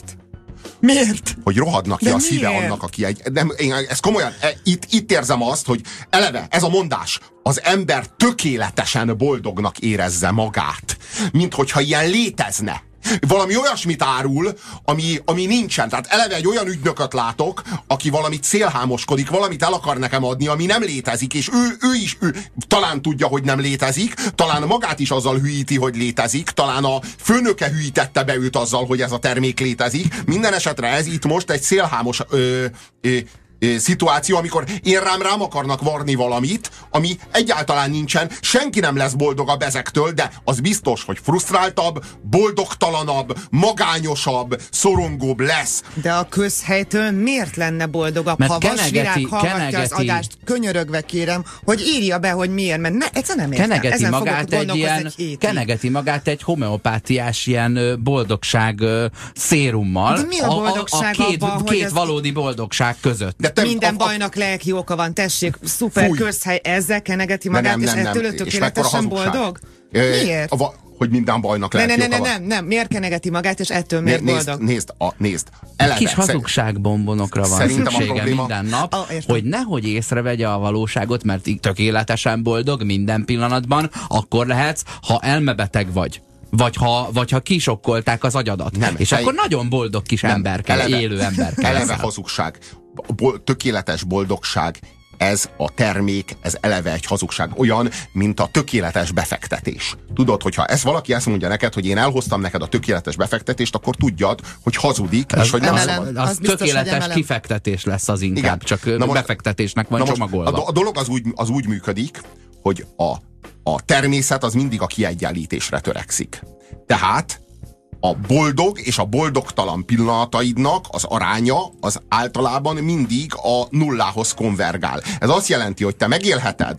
Miért? Hogy rohadnak ki a szíve annak, aki ez komolyan, itt érzem azt, hogy eleve ez a mondás, az ember tökéletesen boldognak érezze magát, mint hogyha ilyen létezne. Valami olyasmit árul, ami nincsen. Tehát eleve egy olyan ügynököt látok, aki valamit szélhámoskodik, valamit el akar nekem adni, ami nem létezik, és ő talán tudja, hogy nem létezik, talán magát is azzal hülyíti, hogy létezik, talán a főnöke hülyítette be őt azzal, hogy ez a termék létezik. Minden esetre ez itt most egy szélhámos szituáció, amikor rám akarnak varni valamit, ami egyáltalán nincsen, senki nem lesz boldogabb ezektől, de az biztos, hogy frusztráltabb, boldogtalanabb, magányosabb, szorongóbb lesz. De a közhelytől miért lenne boldogabb, mert ha Vasvirág hallgatja az adást? Könyörögve kérem, hogy írja be, hogy miért, mert egyszerűen nem értem. Kenegeti magát egy homeopátiás ilyen boldogság szérummal. De mi a boldogság két valódi boldogság között. Minden bajnak lelki oka van, tessék, szuper közhely, ezzel kenegeti magát, és ettől tökéletesen boldog? Miért? Hogy minden bajnak lelki oka van. Nem, miért kenegeti magát, és ettől miért boldog? Nézd. Kis hazugságbombonokra van szüksége minden nap, hogy nehogy észrevegye a valóságot, mert tökéletesen boldog minden pillanatban, akkor lehetsz, ha elmebeteg vagy. Vagy ha kisokkolták az agyadat. És akkor nagyon boldog kis ember kell, élő ember kell. Eleve hazugság. Tökéletes boldogság, ez a termék, ez eleve egy hazugság. Olyan, mint a tökéletes befektetés. Tudod, hogyha valaki ezt mondja neked, hogy én elhoztam neked a tökéletes befektetést, akkor tudjad, hogy hazudik, és hogy nem szabad. Az tökéletes kifektetés lesz az inkább, igen. Csak befektetésnek van csomagolva. A dolog az úgy működik, hogy a természet az mindig a kiegyenlítésre törekszik. Tehát a boldog és a boldogtalan pillanataidnak az aránya az általában mindig a nullához konvergál. Ez azt jelenti, hogy te megélheted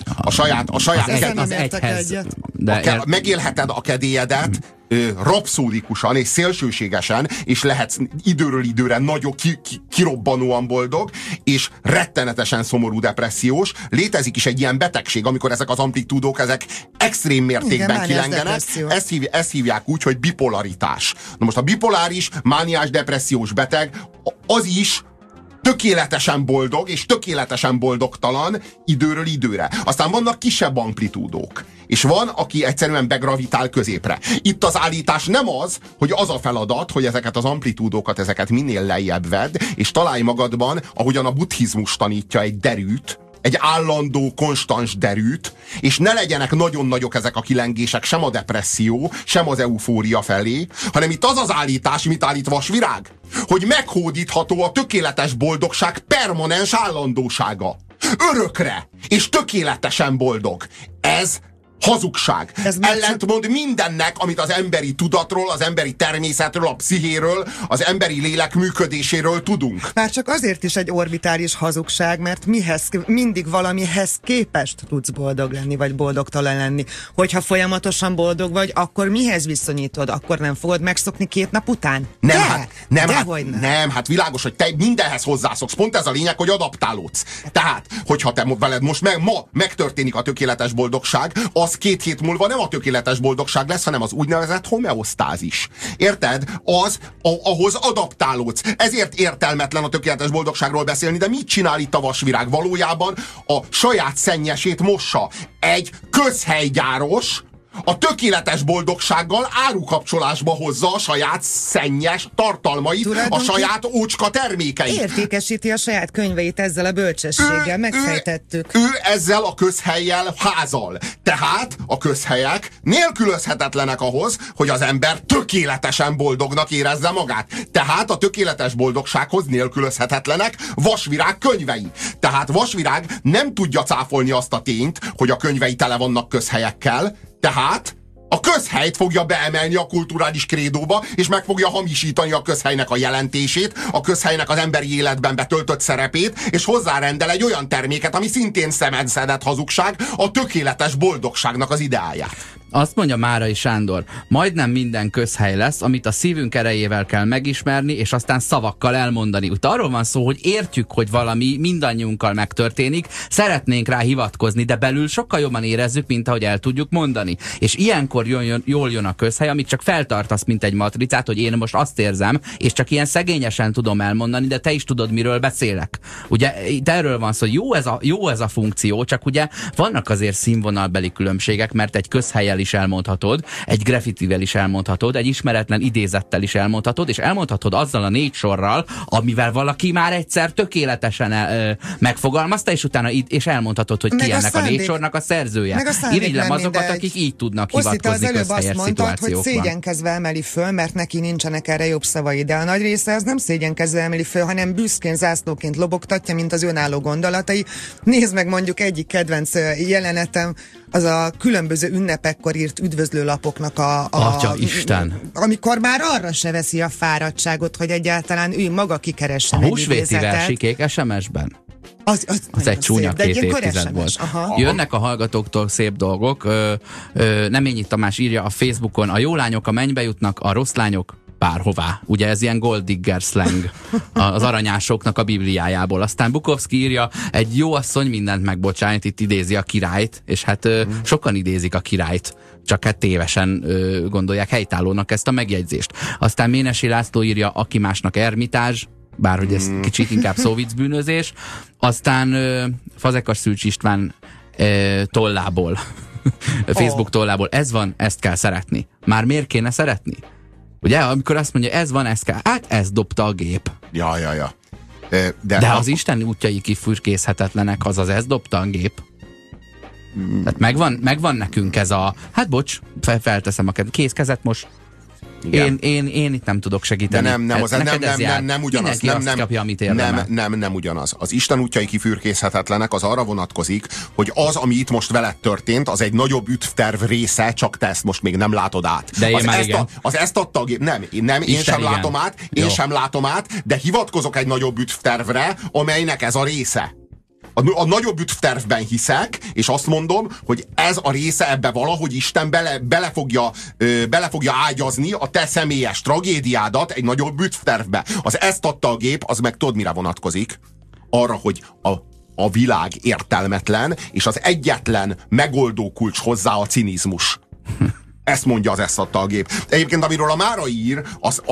megélheted a kedélyedet rapszódikusan és szélsőségesen, és lehetsz időről időre nagyon kirobbanóan boldog, és rettenetesen szomorú depressziós. Létezik is egy ilyen betegség, amikor ezek az amplitúdók, ezek extrém mértékben kilengenek. Ezt hívják úgy, hogy bipolaritás. Na most a bipoláris, mániás depressziós beteg, az is tökéletesen boldog és tökéletesen boldogtalan időről időre. Aztán vannak kisebb amplitúdók. És van, aki egyszerűen begravitál középre. Itt az állítás nem az, hogy az a feladat, hogy ezeket az amplitúdókat, ezeket minél lejjebb vedd, és találj magadban, ahogyan a buddhizmus tanítja, egy derűt, egy állandó, konstans derűt, és ne legyenek nagyon nagyok ezek a kilengések, sem a depresszió, sem az eufória felé, hanem itt az az állítás, mit állít Vasvirág, hogy meghódítható a tökéletes boldogság permanens állandósága. Örökre, és tökéletesen boldog. Ez hazugság. Ez ellentmond mindennek, amit az emberi tudatról, az emberi természetről, a pszichéről, az emberi lélek működéséről tudunk. Már csak azért is egy orbitális hazugság, mert mindig valamihez képest tudsz boldog lenni, vagy boldogtalan lenni. Hogyha folyamatosan boldog vagy, akkor mihez viszonyítod? Akkor nem fogod megszokni 2 nap után? Nem, hát világos, hogy te mindenhez hozzászoksz. Pont ez a lényeg, hogy adaptálódsz. Tehát, hogyha te veled most ma megtörténik a tökéletes boldogság, az 2 hét múlva nem a tökéletes boldogság lesz, hanem az úgynevezett homeosztázis. Érted? Ahhoz adaptálódsz. Ezért értelmetlen a tökéletes boldogságról beszélni, de mit csinál itt a Vasvirág? Valójában a saját szennyesét mossa. Egy közhelygyáros, a tökéletes boldogsággal árukapcsolásba hozza a saját szennyes tartalmait, a saját ócska termékeit. Értékesíti a saját könyveit ezzel a bölcsességgel, megfejtettük. Ő ezzel a közhellyel házal. Tehát a közhelyek nélkülözhetetlenek ahhoz, hogy az ember tökéletesen boldognak érezze magát. Tehát a tökéletes boldogsághoz nélkülözhetetlenek Vasvirág könyvei. Tehát Vasvirág nem tudja cáfolni azt a tényt, hogy a könyvei tele vannak közhelyekkel, tehát a közhelyt fogja beemelni a kulturális krédóba, és meg fogja hamisítani a közhelynek a jelentését, a közhelynek az emberi életben betöltött szerepét, és hozzárendel egy olyan terméket, ami szintén szemenszedett hazugság, a tökéletes boldogságnak az ideáját. Azt mondja Márai Sándor, majdnem minden közhely lesz, amit a szívünk erejével kell megismerni, és aztán szavakkal elmondani. Úgy arról van szó, hogy értjük, hogy valami mindannyiunkkal megtörténik, szeretnénk rá hivatkozni, de belül sokkal jobban érezzük, mint ahogy el tudjuk mondani. És ilyenkor jól jön a közhely, amit csak feltartasz, mint egy matricát, hogy én most azt érzem, és csak ilyen szegényesen tudom elmondani, de te is tudod, miről beszélek. Ugye itt erről van szó, jó ez a funkció, csak ugye vannak azért színvonalbeli különbségek, mert egy közhellyel is elmondhatod, egy graffitivel is elmondhatod, egy ismeretlen idézettel is elmondhatod, és elmondhatod azzal a 4 sorral, amivel valaki már egyszer tökéletesen megfogalmazta, és utána és elmondhatod, hogy ki ennek a 4 sornak a szerzője. Irigylem azokat, akik így tudnak hivatkozni közhelyes szituációkban. Hogy szégyenkezve emeli föl, mert neki nincsenek erre jobb szavai, de a nagy része az nem szégyenkezve emeli föl, hanem büszkén zászlóként lobogtatja, mint az önálló gondolatai. Nézd meg mondjuk egyik kedvenc jelenetem, az a különböző ünnepekkor írt üdvözlőlapoknak Atya Isten. Amikor már arra se veszi a fáradtságot, hogy egyáltalán ő maga kikeressen egy húsvéti versikék SMS-ben. Az egy csúnya 2 évtized volt. Aha. Jönnek a hallgatóktól szép dolgok. Neményi Tamás írja a Facebookon, a jó lányok a mennybe jutnak, a rossz lányok bárhová. Ugye ez ilyen gold digger slang az aranyásoknak a bibliájából. Aztán Bukowski írja, egy jó asszony mindent megbocsájt, itt idézi a királyt, és hát sokan idézik a királyt, csak hát tévesen gondolják helytállónak ezt a megjegyzést. Aztán Ménesi László írja, aki másnak ermitázs, bárhogy ez kicsit inkább szóviccbűnözés. Aztán Fazekas Szűcs István tollából, Facebook tollából, ez van, ezt kell szeretni. Már miért kéne szeretni? Ugye, amikor azt mondja, ez van, ez kell, hát ez dobta a gép. Ja. De az Isten útjai kifürkészhetetlenek, azaz ez dobta a gép. Tehát megvan nekünk ez a, hát bocs, felteszem a kész kezet most. Én itt nem tudok segíteni. De nem ugyanaz. Nem ugyanaz. Az Isten útjai kifürkészhetetlenek, az arra vonatkozik, hogy az, ami itt most veled történt, az egy nagyobb ütvterv része, csak te ezt most még nem látod át. De én már igen. Ezt adta a gép. Nem, én sem látom át, sem látom át, de hivatkozok egy nagyobb ütvtervre, amelynek ez a része. A nagyobb ütvtervben hiszek, és azt mondom, hogy ez a része ebbe valahogy Isten bele fogja ágyazni a te személyes tragédiádat egy nagyobb ütvtervbe. Az ezt adta a gép, az meg tudod mire vonatkozik? Arra, hogy a világ értelmetlen, és az egyetlen megoldó kulcs hozzá a cinizmus. Ezt mondja az ezt adta a gép. Egyébként, amiről a Márai ír,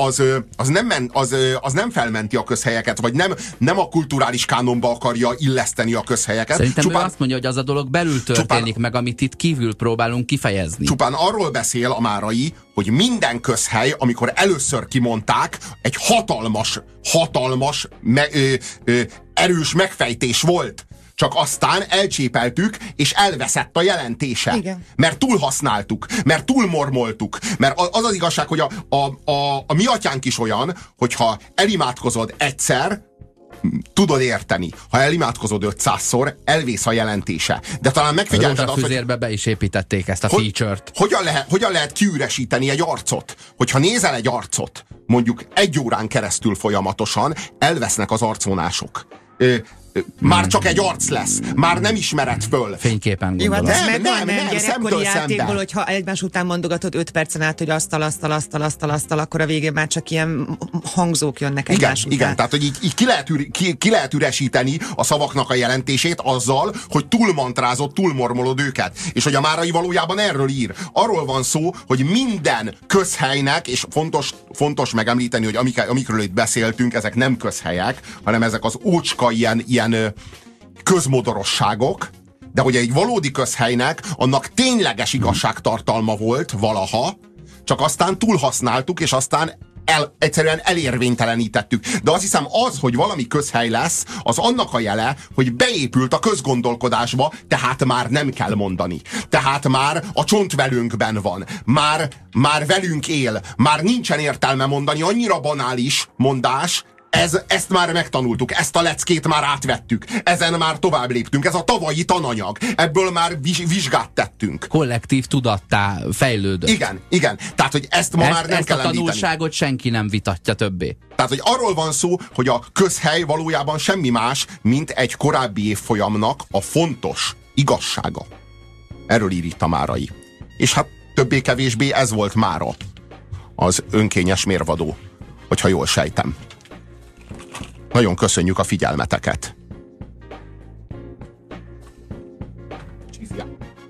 az nem felmenti a közhelyeket, vagy nem a kulturális kánonba akarja illeszteni a közhelyeket. Szerintem ő azt mondja, hogy az a dolog belül történik meg, amit itt kívül próbálunk kifejezni. Csupán arról beszél a Márai, hogy minden közhely, amikor először kimondták, egy hatalmas, erős megfejtés volt. Csak aztán elcsépeltük, és elveszett a jelentése. Igen. Mert túlhasználtuk, mert túlmormoltuk. Mert az az igazság, hogy a mi atyánk is olyan, hogyha elimádkozod egyszer, tudod érteni. Ha elimádkozod 500-szor, elvész a jelentése. De talán megfigyelted azt, hogy... be is építették ezt a feature-t. Hogyan lehet kiüresíteni egy arcot? Hogyha nézel egy arcot, mondjuk 1 órán keresztül folyamatosan, elvesznek az arcvonások. Már csak egy arc lesz. Már nem ismered föl. Fényképen gondolom. Jó, hát nem, gyerekkori játékból, hogyha egymás után mondogatod 5 percen át, hogy asztal, akkor a végén már csak ilyen hangzók jönnek egymás után. Igen, tehát hogy így ki lehet üresíteni a szavaknak a jelentését azzal, hogy túlmantrázott, túlmormolod őket. És hogy a Márai valójában erről ír. Arról van szó, hogy minden közhelynek, és fontos megemlíteni, hogy amikről itt beszéltünk, ezek nem közhelyek, hanem ezek az ócska ilyen közmodorosságok, de hogy egy valódi közhelynek annak tényleges igazságtartalma volt valaha, csak aztán túlhasználtuk, és aztán egyszerűen elérvénytelenítettük. De azt hiszem az, hogy valami közhely lesz, az annak a jele, hogy beépült a közgondolkodásba, tehát már nem kell mondani. Tehát már a csontvelőnkben van. Már velünk él. Már nincsen értelme mondani, annyira banális mondás. Ezt már megtanultuk, ezt a leckét már átvettük, ezen már tovább léptünk, ez a tavalyi tananyag, ebből már vizsgát tettünk. Kollektív tudattá fejlődött. Igen. Tehát, hogy ezt ma már nem kell említeni. Ezt a tanulságot senki nem vitatja többé. Tehát, hogy arról van szó, hogy a közhely valójában semmi más, mint egy korábbi évfolyamnak a fontos igazsága. Erről ír itt a Márai. És hát többé-kevésbé ez volt mára az önkényes mérvadó, hogyha jól sejtem. Nagyon köszönjük a figyelmeteket.